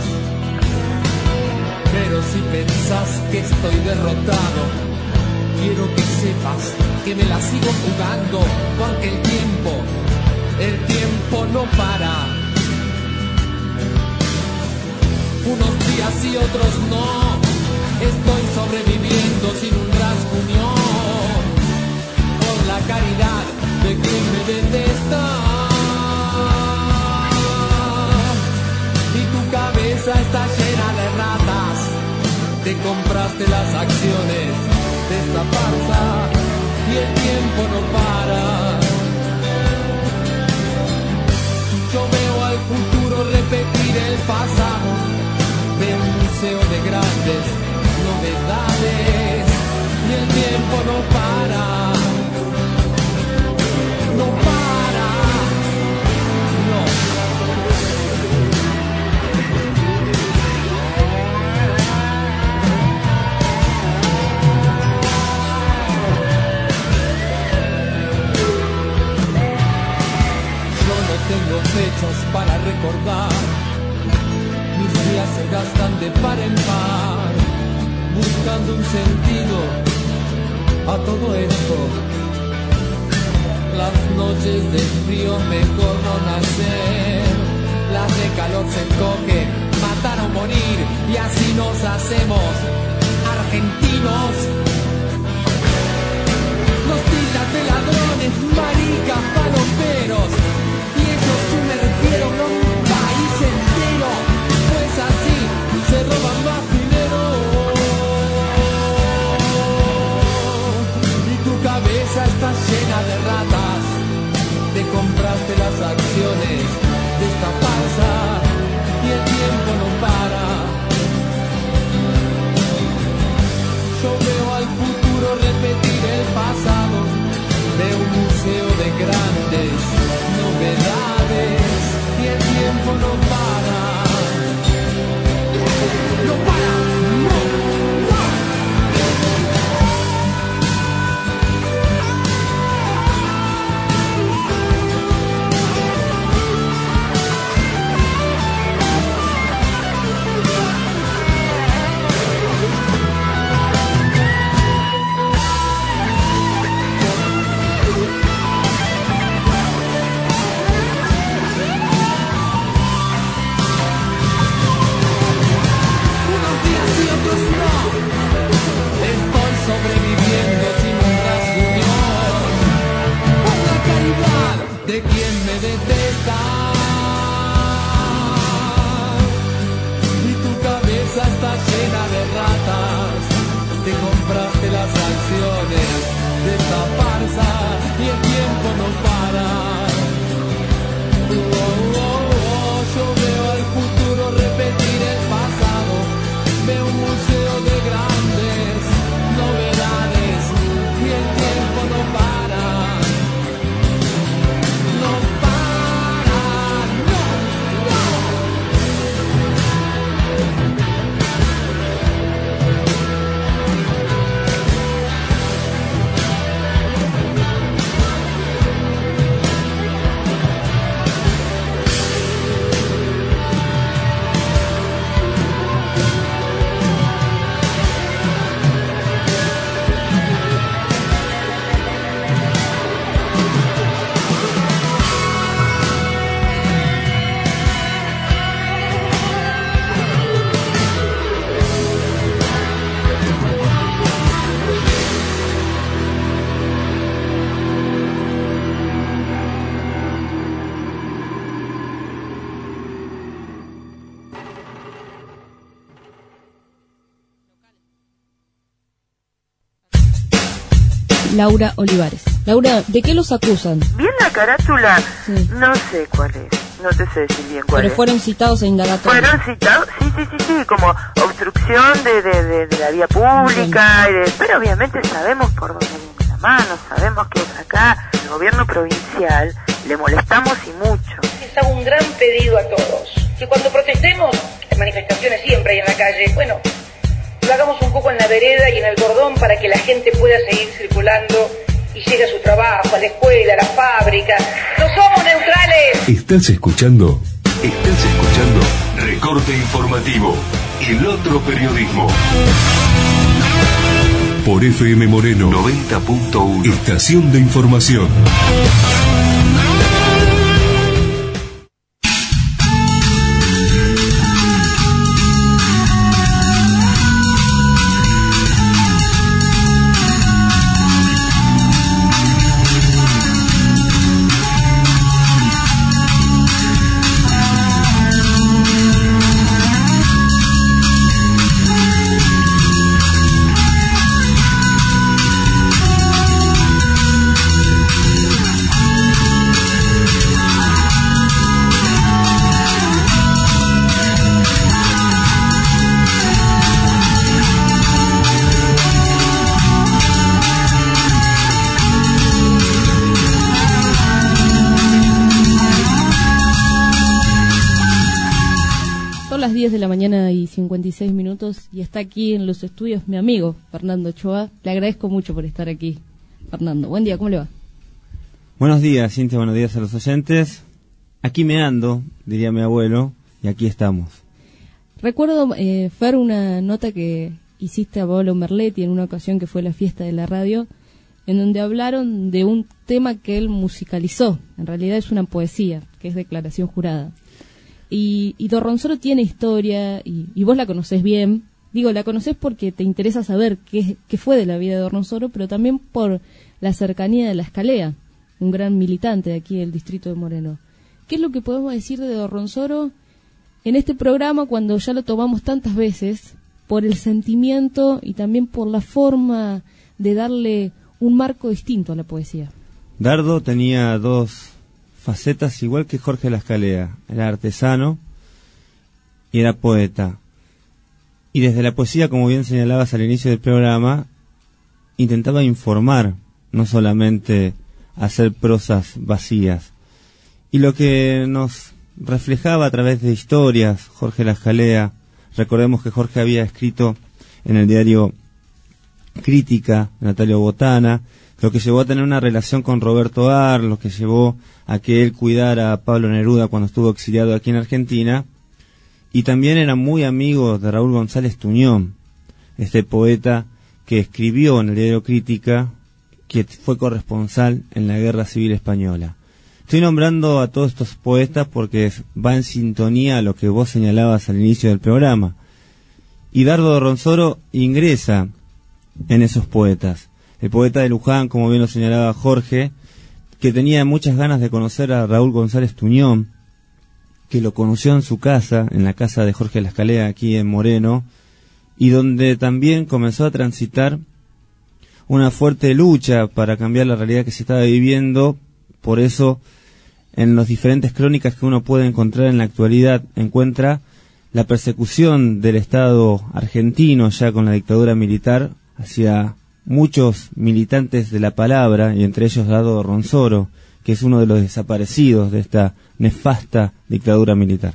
Pero si pensás que estoy derrotado, quiero que sepas que me la sigo jugando, porque el tiempo no para. Unos días y otros no, estoy sobreviviendo sin un rasguño, por la caridad de quien me detesta. Y tu cabeza está llena de ratas, te compraste las acciones de esta farsa y el tiempo no para. Yo veo al futuro repetir el pasado, veo un museo de grandes novedades y el tiempo no para, no para, no. Yo no tengo fechas para recordar, mis días se gastan de par en par, buscando un sentido a todo esto. Las noches de frío mejor no nacer, las de calor se escogen, matar o morir, y así nos hacemos argentinos. Nos tildan de ladrones, maricas, paloperos, y ellos sumergieron a un país entero, pues así se roban más dinero. Y tu cabeza está llena de ratas, te compraste las acciones de esta farsa y el tiempo no para. Yo veo al futuro repetir el pasado, veo un museo de grandes novedades y el tiempo no para. No para, no, no. Sobreviviendo sin un rasguño, por la caridad de quien me detesta. Y tu cabeza está llena de ratas, te compraste las acciones de esta farsa y el tiempo no para. Yo veo al futuro repetir el pasado, veo un museo de grandes novedades y el tiempo no para, no para, no, Laura Olivares. Laura, ¿de qué los acusan? Bien la carátula, sí. No sé cuál es, no te sé decir bien cuál es. Pero fueron citados en indagatoria. Fueron citados, sí, como obstrucción de la vía pública, pero obviamente sabemos por dónde viene la mano, sabemos que acá el gobierno provincial le molestamos y mucho. Les hago un gran pedido a todos, que cuando protestemos, en manifestaciones siempre hay en la calle, bueno, lo hagamos un poco en la vereda y en el cordón para que la gente pueda seguir circulando y llegue a su trabajo, a la escuela, a la fábrica. ¡No somos neutrales! Estás escuchando Recorte informativo. El otro periodismo. Por FM Moreno 90.1. Estación de información. Las 10 de la mañana y 56 minutos y está aquí en los estudios mi amigo Fernando Ochoa. Le agradezco mucho por estar aquí, Fernando. Buen día, ¿cómo le va? Buenos días, Cintia, buenos días a los oyentes. Aquí me ando, diría mi abuelo, y aquí estamos. Recuerdo, Fer, una nota que hiciste a Pablo Merletti en una ocasión que fue la fiesta de la radio, en donde hablaron de un tema que él musicalizó. En realidad es una poesía, que es Declaración Jurada. Y Dorronsoro tiene historia, y vos la conocés bien. Digo, la conocés porque te interesa saber qué fue de la vida de Dorronsoro, pero también por la cercanía de la Escalea, un gran militante de aquí del distrito de Moreno. ¿Qué es lo que podemos decir de Dorronsoro en este programa cuando ya lo tomamos tantas veces, por el sentimiento y también por la forma de darle un marco distinto a la poesía? Dardo tenía dos facetas igual que Jorge Lascalea. Era artesano y era poeta. Y desde la poesía, como bien señalabas al inicio del programa, intentaba informar, no solamente hacer prosas vacías. Y lo que nos reflejaba a través de historias, Jorge Lascalea, recordemos que Jorge había escrito en el diario Crítica, Natalio Botana, lo que llevó a tener una relación con Roberto Ar, lo que llevó a que él cuidara a Pablo Neruda cuando estuvo exiliado aquí en Argentina, y también era muy amigo de Raúl González Tuñón, este poeta que escribió en el diario Crítica, que fue corresponsal en la Guerra Civil Española. Estoy nombrando a todos estos poetas porque va en sintonía a lo que vos señalabas al inicio del programa. Y Dardo Dorronsoro ingresa en esos poetas. El poeta de Luján, como bien lo señalaba Jorge, que tenía muchas ganas de conocer a Raúl González Tuñón, que lo conoció en su casa, en la casa de Jorge Lascalea, aquí en Moreno, y donde también comenzó a transitar una fuerte lucha para cambiar la realidad que se estaba viviendo. Por eso, en las diferentes crónicas que uno puede encontrar en la actualidad, encuentra la persecución del Estado argentino, ya con la dictadura militar, hacia muchos militantes de la palabra, y entre ellos Dardo Dorronsoro, que es uno de los desaparecidos de esta nefasta dictadura militar.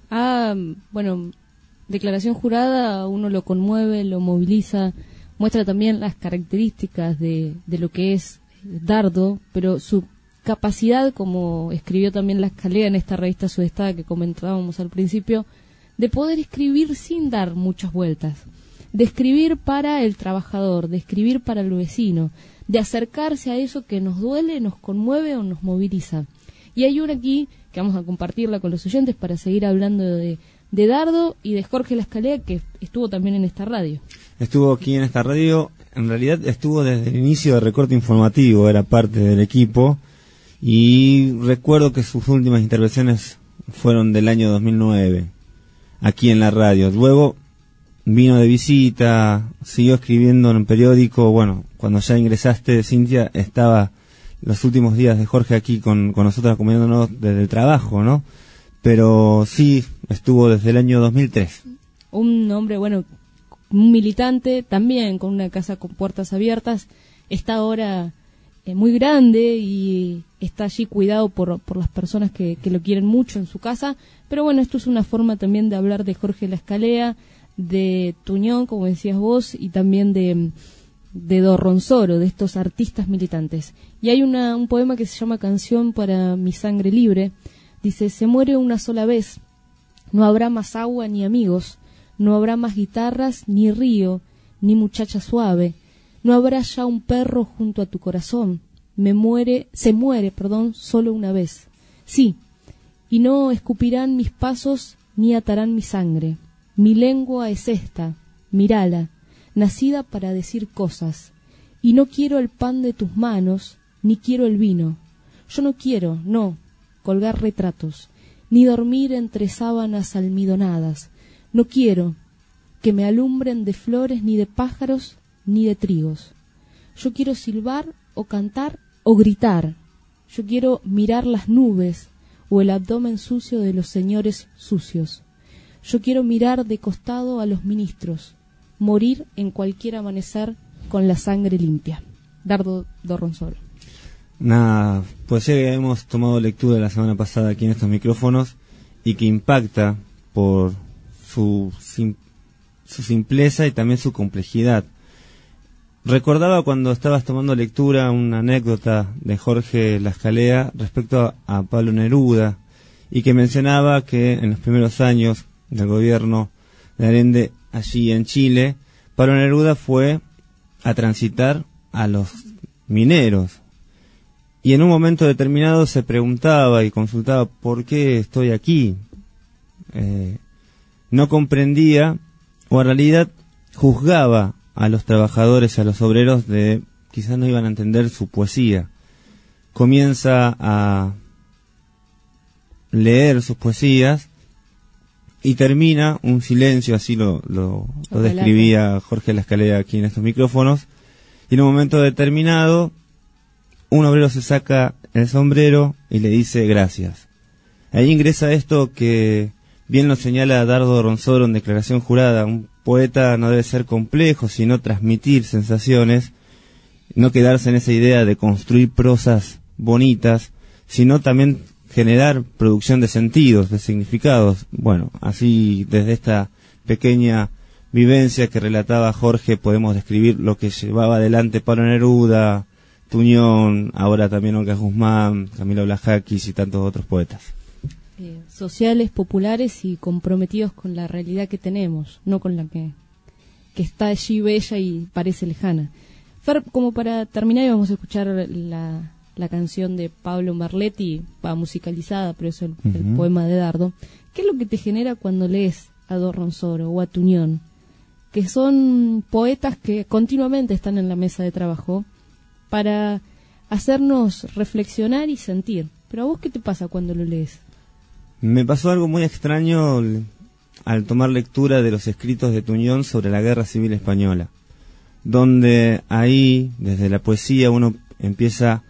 Bueno, Declaración Jurada, uno lo conmueve, lo moviliza, muestra también las características de lo que es Dardo, pero su capacidad, como escribió también Lascalea en esta revista Sudestada que comentábamos al principio, de poder escribir sin dar muchas vueltas, de escribir para el trabajador, de escribir para el vecino, de acercarse a eso que nos duele, nos conmueve o nos moviliza. Y hay una aquí que vamos a compartirla con los oyentes para seguir hablando de Dardo y de Jorge Lascalea, que estuvo también en esta radio. Estuvo aquí en esta radio, en realidad estuvo desde el inicio de Recorte Informativo, era parte del equipo, y recuerdo que sus últimas intervenciones fueron del año 2009, aquí en la radio. Luego vino de visita, siguió escribiendo en un periódico. Bueno, cuando ya ingresaste, Cintia, estaba los últimos días de Jorge aquí con nosotros acompañándonos desde el trabajo, ¿no? Pero sí, estuvo desde el año 2003. Un hombre, bueno, un militante también, con una casa con puertas abiertas, está ahora muy grande y está allí cuidado por las personas que lo quieren mucho en su casa. Pero bueno, esto es una forma también de hablar de Jorge Lascalea, de Tuñón, como decías vos, y también de Dorronsoro, de estos artistas militantes. Y hay un poema que se llama Canción para mi sangre libre. Dice: se muere una sola vez, No habrá más agua ni amigos, no habrá más guitarras ni río, ni muchacha suave, no habrá ya un perro junto a tu corazón, se muere, solo una vez. Sí, y no escupirán mis pasos ni atarán mi sangre. Mi lengua es esta, mírala, nacida para decir cosas, y no quiero el pan de tus manos, ni quiero el vino. Yo no quiero, no, colgar retratos, ni dormir entre sábanas almidonadas. No quiero que me alumbren de flores, ni de pájaros, ni de trigos. Yo quiero silbar o cantar o gritar. Yo quiero mirar las nubes o el abdomen sucio de los señores sucios. Yo quiero mirar de costado a los ministros, morir en cualquier amanecer con la sangre limpia. Dardo Dorronsoro. Una poesía que hemos tomado lectura la semana pasada aquí en estos micrófonos y que impacta por su simpleza y también su complejidad. Recordaba cuando estabas tomando lectura una anécdota de Jorge Lascalea respecto a Pablo Neruda, y que mencionaba que en los primeros años del gobierno de Allende allí en Chile, Pablo Neruda fue a transitar a los mineros, y en un momento determinado se preguntaba y consultaba ¿por qué estoy aquí? No comprendía, o en realidad juzgaba a los trabajadores, a los obreros, de quizás no iban a entender su poesía. Comienza a leer sus poesías y termina un silencio, así lo describía Jorge Lascalea aquí en estos micrófonos, y en un momento determinado un obrero se saca el sombrero y le dice gracias. Ahí ingresa esto que bien lo señala Dardo Dorronsoro en declaración jurada: un poeta no debe ser complejo, sino transmitir sensaciones, no quedarse en esa idea de construir prosas bonitas, sino también generar producción de sentidos, de significados. Bueno, así desde esta pequeña vivencia que relataba Jorge podemos describir lo que llevaba adelante Pablo Neruda, Tuñón, ahora también Olga Guzmán, Camilo Blajakis y tantos otros poetas. Sociales, populares y comprometidos con la realidad que tenemos, no con la que está allí bella y parece lejana. Fer, como para terminar, vamos a escuchar la canción de Pablo Marletti, va musicalizada, pero es el poema de Dardo. ¿Qué es lo que te genera cuando lees a Dorronsoro o a Tuñón? Que son poetas que continuamente están en la mesa de trabajo para hacernos reflexionar y sentir. Pero ¿a vos qué te pasa cuando lo lees? Me pasó algo muy extraño al tomar lectura de los escritos de Tuñón sobre la Guerra Civil Española, donde ahí, desde la poesía, uno empieza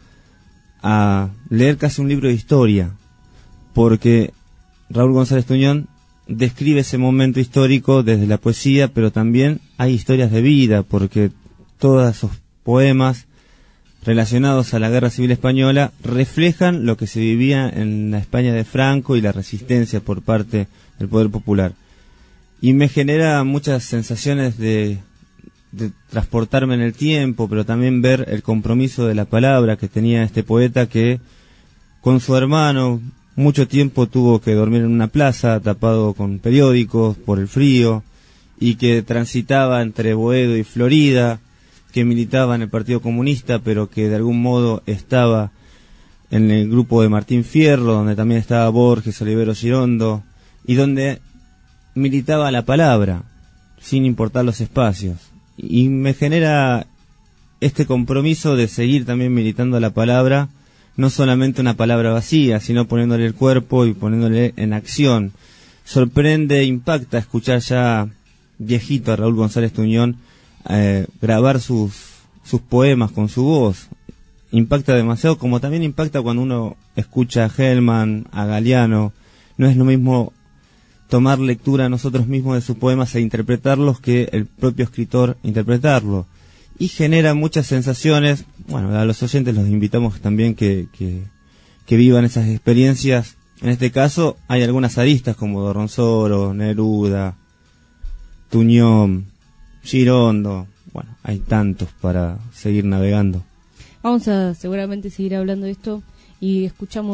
a leer casi un libro de historia, porque Raúl González Tuñón describe ese momento histórico desde la poesía, pero también hay historias de vida, porque todos esos poemas relacionados a la Guerra Civil Española reflejan lo que se vivía en la España de Franco y la resistencia por parte del poder popular. Y me genera muchas sensaciones de transportarme en el tiempo, pero también ver el compromiso de la palabra que tenía este poeta, que con su hermano mucho tiempo tuvo que dormir en una plaza tapado con periódicos por el frío, y que transitaba entre Boedo y Florida, que militaba en el Partido Comunista, pero que de algún modo estaba en el grupo de Martín Fierro, donde también estaba Borges, Olivero Girondo, y donde militaba la palabra, sin importar los espacios. Y me genera este compromiso de seguir también militando la palabra, no solamente una palabra vacía, sino poniéndole el cuerpo y poniéndole en acción. Sorprende, impacta escuchar ya viejito a Raúl González Tuñón grabar sus poemas con su voz. Impacta demasiado, como también impacta cuando uno escucha a Hellman, a Galeano. No es lo mismo tomar lectura nosotros mismos de sus poemas e interpretarlos que el propio escritor interpretarlo. Y genera muchas sensaciones. Bueno, a los oyentes los invitamos también que vivan esas experiencias. En este caso hay algunas aristas como Dorronsoro, Neruda, Tuñón, Girondo. Bueno, hay tantos para seguir navegando. Vamos a seguramente seguir hablando de esto y escuchamos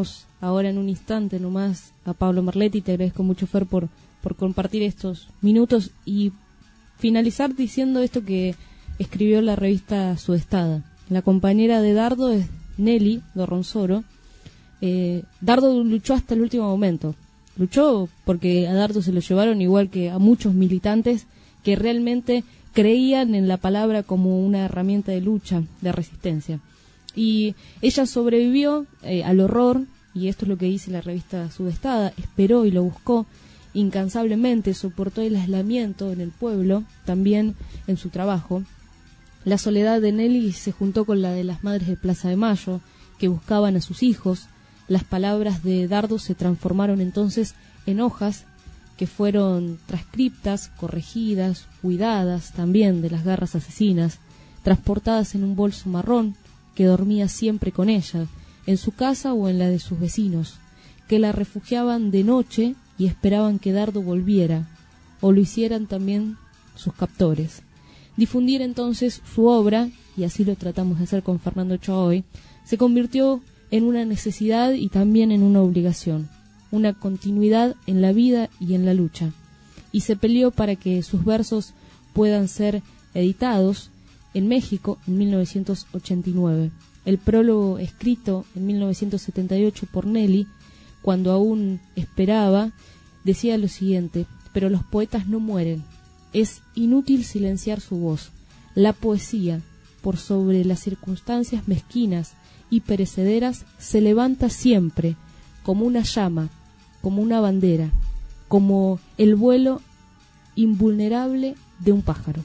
ahora en un instante nomás a Pablo Merletti. Te agradezco mucho, Fer, por compartir estos minutos y finalizar diciendo esto que escribió la revista Sudestada. La compañera de Dardo es Nelly Dorronsoro. Dardo luchó hasta el último momento. Luchó porque a Dardo se lo llevaron, igual que a muchos militantes que realmente creían en la palabra como una herramienta de lucha, de resistencia. Y ella sobrevivió al horror, y esto es lo que dice la revista Sudestada. Esperó y lo buscó incansablemente, soportó el aislamiento en el pueblo, también en su trabajo. La soledad de Nelly se juntó con la de las madres de Plaza de Mayo, que buscaban a sus hijos. Las palabras de Dardo se transformaron entonces en hojas que fueron transcriptas, corregidas, cuidadas también de las garras asesinas, transportadas en un bolso marrón que dormía siempre con ella, en su casa o en la de sus vecinos, que la refugiaban de noche y esperaban que Dardo volviera, o lo hicieran también sus captores. Difundir entonces su obra, y así lo tratamos de hacer con Fernando Ochoa hoy, se convirtió en una necesidad y también en una obligación, una continuidad en la vida y en la lucha, y se peleó para que sus versos puedan ser editados en México en 1989. El prólogo escrito en 1978 por Nelly, cuando aún esperaba, decía lo siguiente: pero los poetas no mueren, es inútil silenciar su voz. La poesía, por sobre las circunstancias mezquinas y perecederas, se levanta siempre como una llama, como una bandera, como el vuelo invulnerable de un pájaro.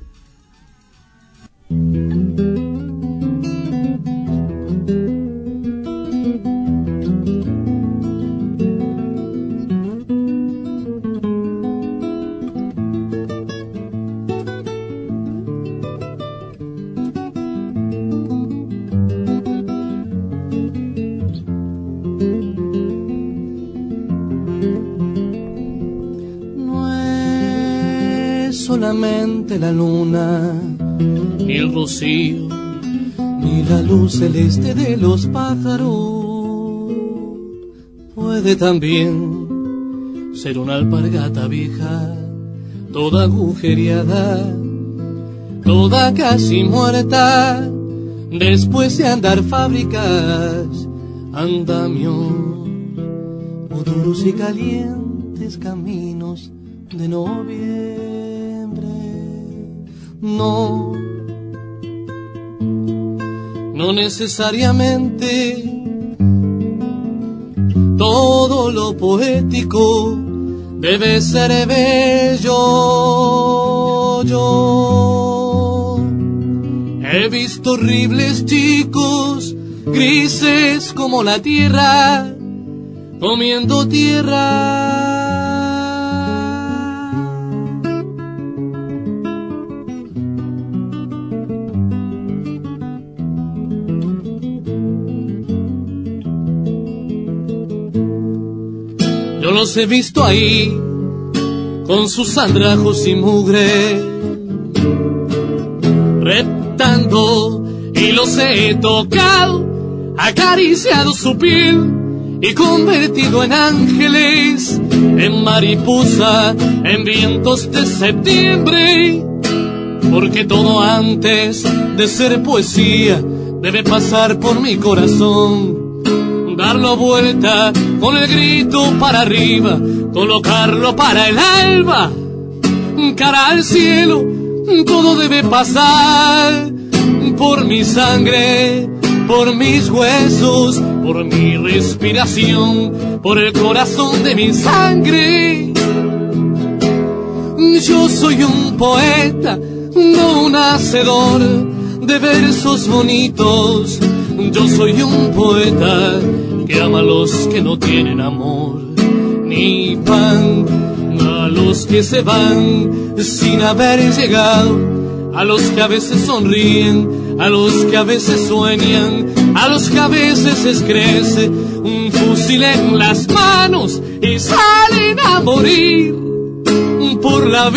Solamente la luna, ni el rocío, ni la luz celeste de los pájaros. Puede también ser una alpargata vieja, toda agujereada, toda casi muerta, después de andar fábricas, andamios, o duros y calientes caminos de noviembre. No, no necesariamente todo lo poético debe ser bello. Yo he visto horribles chicos, grises como la tierra, comiendo tierra. Yo los he visto ahí, con sus andrajos y mugre, reptando, y los he tocado, acariciado su piel, y convertido en ángeles, en mariposa, en vientos de septiembre, porque todo antes de ser poesía debe pasar por mi corazón. Darlo vuelta con el grito para arriba, colocarlo para el alba, cara al cielo, todo debe pasar por mi sangre, por mis huesos, por mi respiración, por el corazón de mi sangre. Yo soy un poeta, no un hacedor de versos bonitos. Yo soy un poeta que ama a los que no tienen amor ni pan, a los que se van sin haber llegado, a los que a veces sonríen, a los que a veces sueñan, a los que a veces les crece un fusil en las manos y salen a morir por la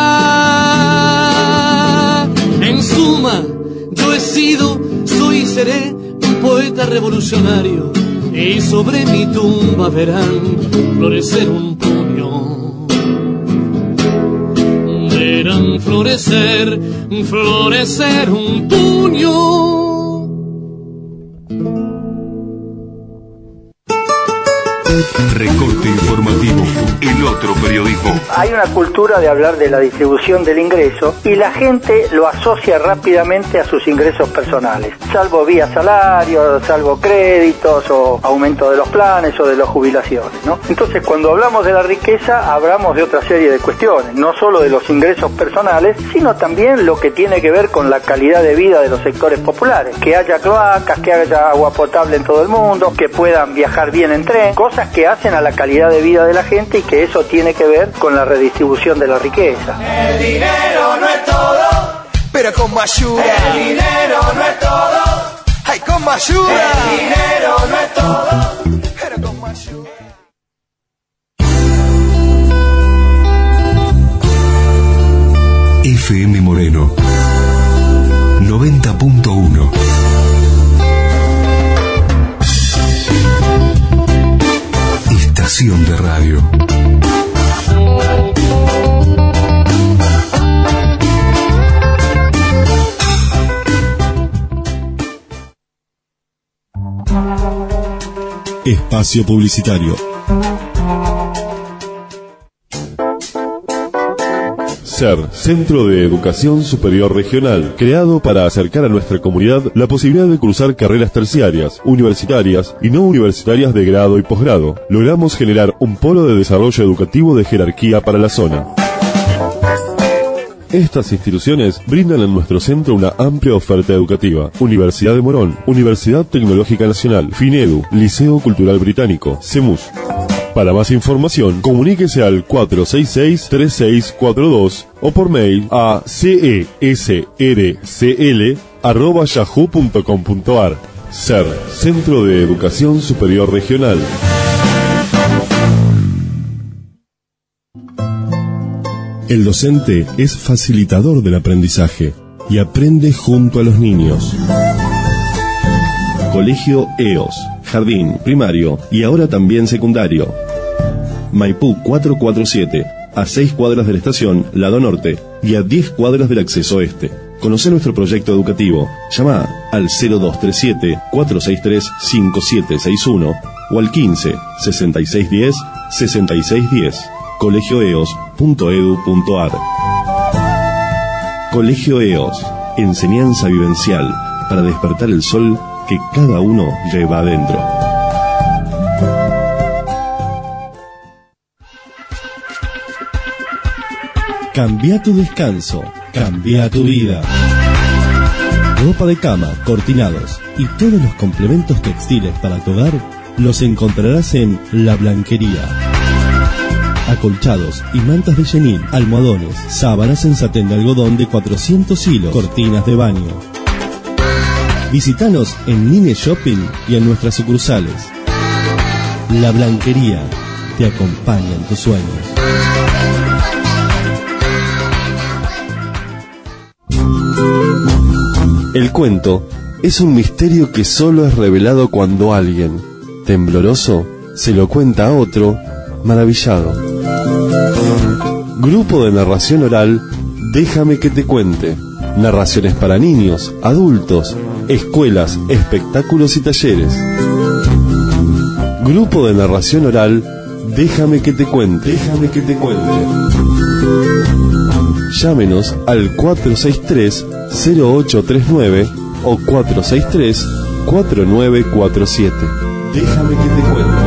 vida. En suma, yo he sido, soy y seré un poeta revolucionario, y sobre mi tumba verán florecer un puño. Verán florecer un puño. Recorte informativo, el otro periodismo. Hay una cultura de hablar de la distribución del ingreso y la gente lo asocia rápidamente a sus ingresos personales, salvo vía salario, salvo créditos o aumento de los planes o de las jubilaciones, ¿no? Entonces, cuando hablamos de la riqueza, hablamos de otra serie de cuestiones, no solo de los ingresos personales, sino también lo que tiene que ver con la calidad de vida de los sectores populares, que haya cloacas, que haya agua potable en todo el mundo, que puedan viajar bien en tren, cosas que hacen a la calidad de vida de la gente y que eso tiene que ver con la redistribución de la riqueza. El dinero no es todo, pero como ayuda. El dinero no es todo, ay, como ayuda. El dinero no es todo, pero como ayuda. FM Moreno 90.1. Estación de radio. Espacio publicitario. CER, Centro de Educación Superior Regional, creado para acercar a nuestra comunidad la posibilidad de cursar carreras terciarias, universitarias y no universitarias de grado y posgrado. Logramos generar un polo de desarrollo educativo de jerarquía para la zona. Estas instituciones brindan en nuestro centro una amplia oferta educativa. Universidad de Morón, Universidad Tecnológica Nacional, FINEDU, Liceo Cultural Británico, CEMUS. Para más información, comuníquese al 466-3642 o por mail a cesrcl@yahoo.com.ar. CER, Centro de Educación Superior Regional. El docente es facilitador del aprendizaje y aprende junto a los niños. Colegio EOS, jardín, primario y ahora también secundario. Maipú 447, a 6 cuadras de la estación Lado Norte y a 10 cuadras del acceso este. Conoce nuestro proyecto educativo. Llama al 0237-463-5761 o al 15-6610-6610. colegioeos.edu.ar. Colegio EOS, enseñanza vivencial para despertar el sol que cada uno lleva adentro. Cambia tu descanso, cambia tu vida. Ropa de cama, cortinados y todos los complementos textiles para tu hogar los encontrarás en La Blanquería. Acolchados y mantas de chenil, almohadones, sábanas en satén de algodón de 400 hilos, cortinas de baño. Visítanos en Nine Shopping y en nuestras sucursales. La Blanquería te acompaña en tus sueños. El cuento es un misterio que solo es revelado cuando alguien, tembloroso, se lo cuenta a otro, maravillado. Grupo de narración oral, Déjame que te cuente. Narraciones para niños, adultos, escuelas, espectáculos y talleres. Grupo de narración oral, Déjame que te cuente. Déjame que te cuente. Llámenos al 463-0839 o 463-4947. Déjame que te cuente.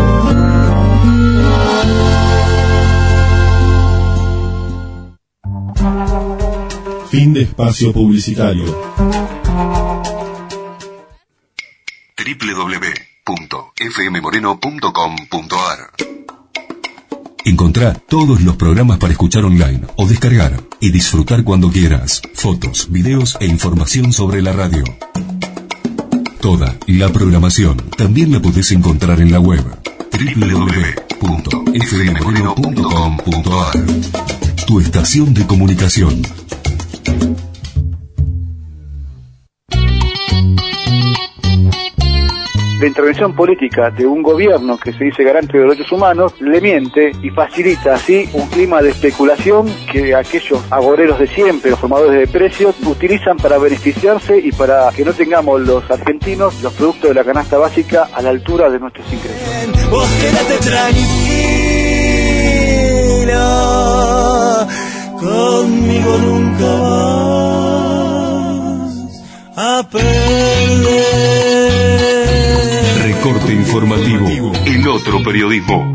Fin de espacio publicitario. www.fmmoreno.com.ar. Encontrá todos los programas para escuchar online o descargar y disfrutar cuando quieras. Fotos, videos e información sobre la radio. Toda la programación también la podés encontrar en la web www.fmmoreno.com.ar. Tu estación de comunicación. la intervención política de un gobierno que se dice garante de los derechos humanos le miente y facilita así un clima de especulación que aquellos agoreros de siempre, los formadores de precios, utilizan para beneficiarse y para que no tengamos los argentinos los productos de la canasta básica a la altura de nuestros ingresos. Vos quédate tranquilo, conmigo nunca vas a perder. Recorte informativo, el otro periodismo.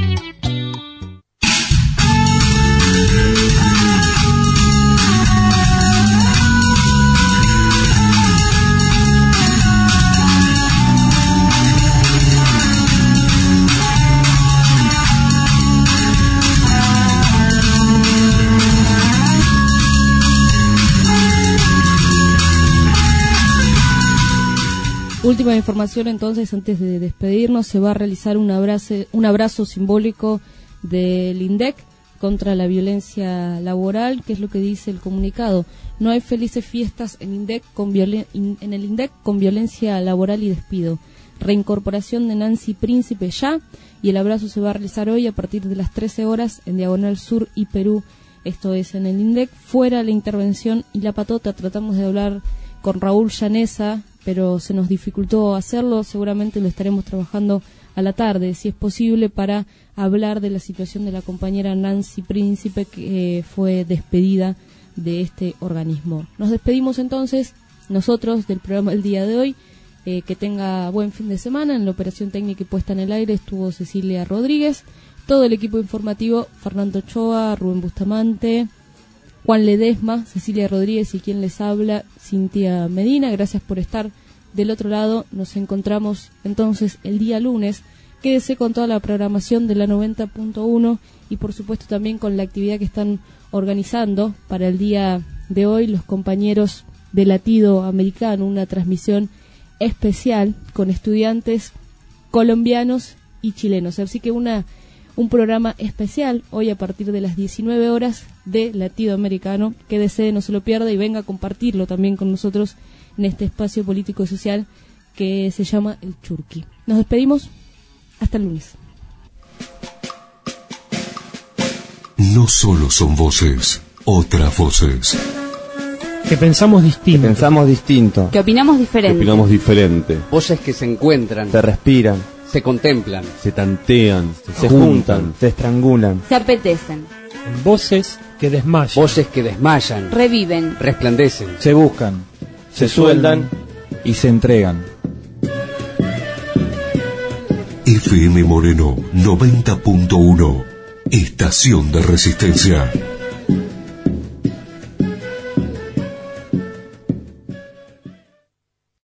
Última información entonces, antes de despedirnos, se va a realizar un abrazo simbólico del INDEC contra la violencia laboral, que es lo que dice el comunicado. No hay felices fiestas en el INDEC con violencia laboral y despido. Reincorporación de Nancy Príncipe ya, y el abrazo se va a realizar hoy a partir de las 13 horas en Diagonal Sur y Perú, esto es en el INDEC. Fuera la intervención y la patota, tratamos de hablar con Raúl Llanesa, pero se nos dificultó hacerlo. Seguramente lo estaremos trabajando a la tarde, si es posible, para hablar de la situación de la compañera Nancy Príncipe, que fue despedida de este organismo. Nos despedimos entonces nosotros del programa del día de hoy. Que tenga buen fin de semana. En la operación técnica y puesta en el aire estuvo Cecilia Rodríguez, todo el equipo informativo, Fernando Ochoa, Rubén Bustamante, Juan Ledesma, Cecilia Rodríguez y quien les habla, Cintia Medina. Gracias por estar del otro lado. Nos encontramos entonces el día lunes. Quédese con toda la programación de la 90.1 y por supuesto también con la actividad que están organizando para el día de hoy los compañeros de Latido Americano, una transmisión especial con estudiantes colombianos y chilenos. Así que un programa especial hoy a partir de las 19 horas de Latido Americano. Quédese, no se lo pierda y venga a compartirlo también con nosotros en este espacio político y social que se llama El Churqui. Nos despedimos. Hasta el lunes. No solo son voces, otras voces. Que pensamos distinto. Que opinamos diferente. Voces que se encuentran, se respiran, se contemplan, se tantean, se juntan, se estrangulan, se apetecen. Voces que desmayan, reviven, resplandecen, se buscan, se sueldan y se entregan. FM Moreno 90.1, Estación de Resistencia.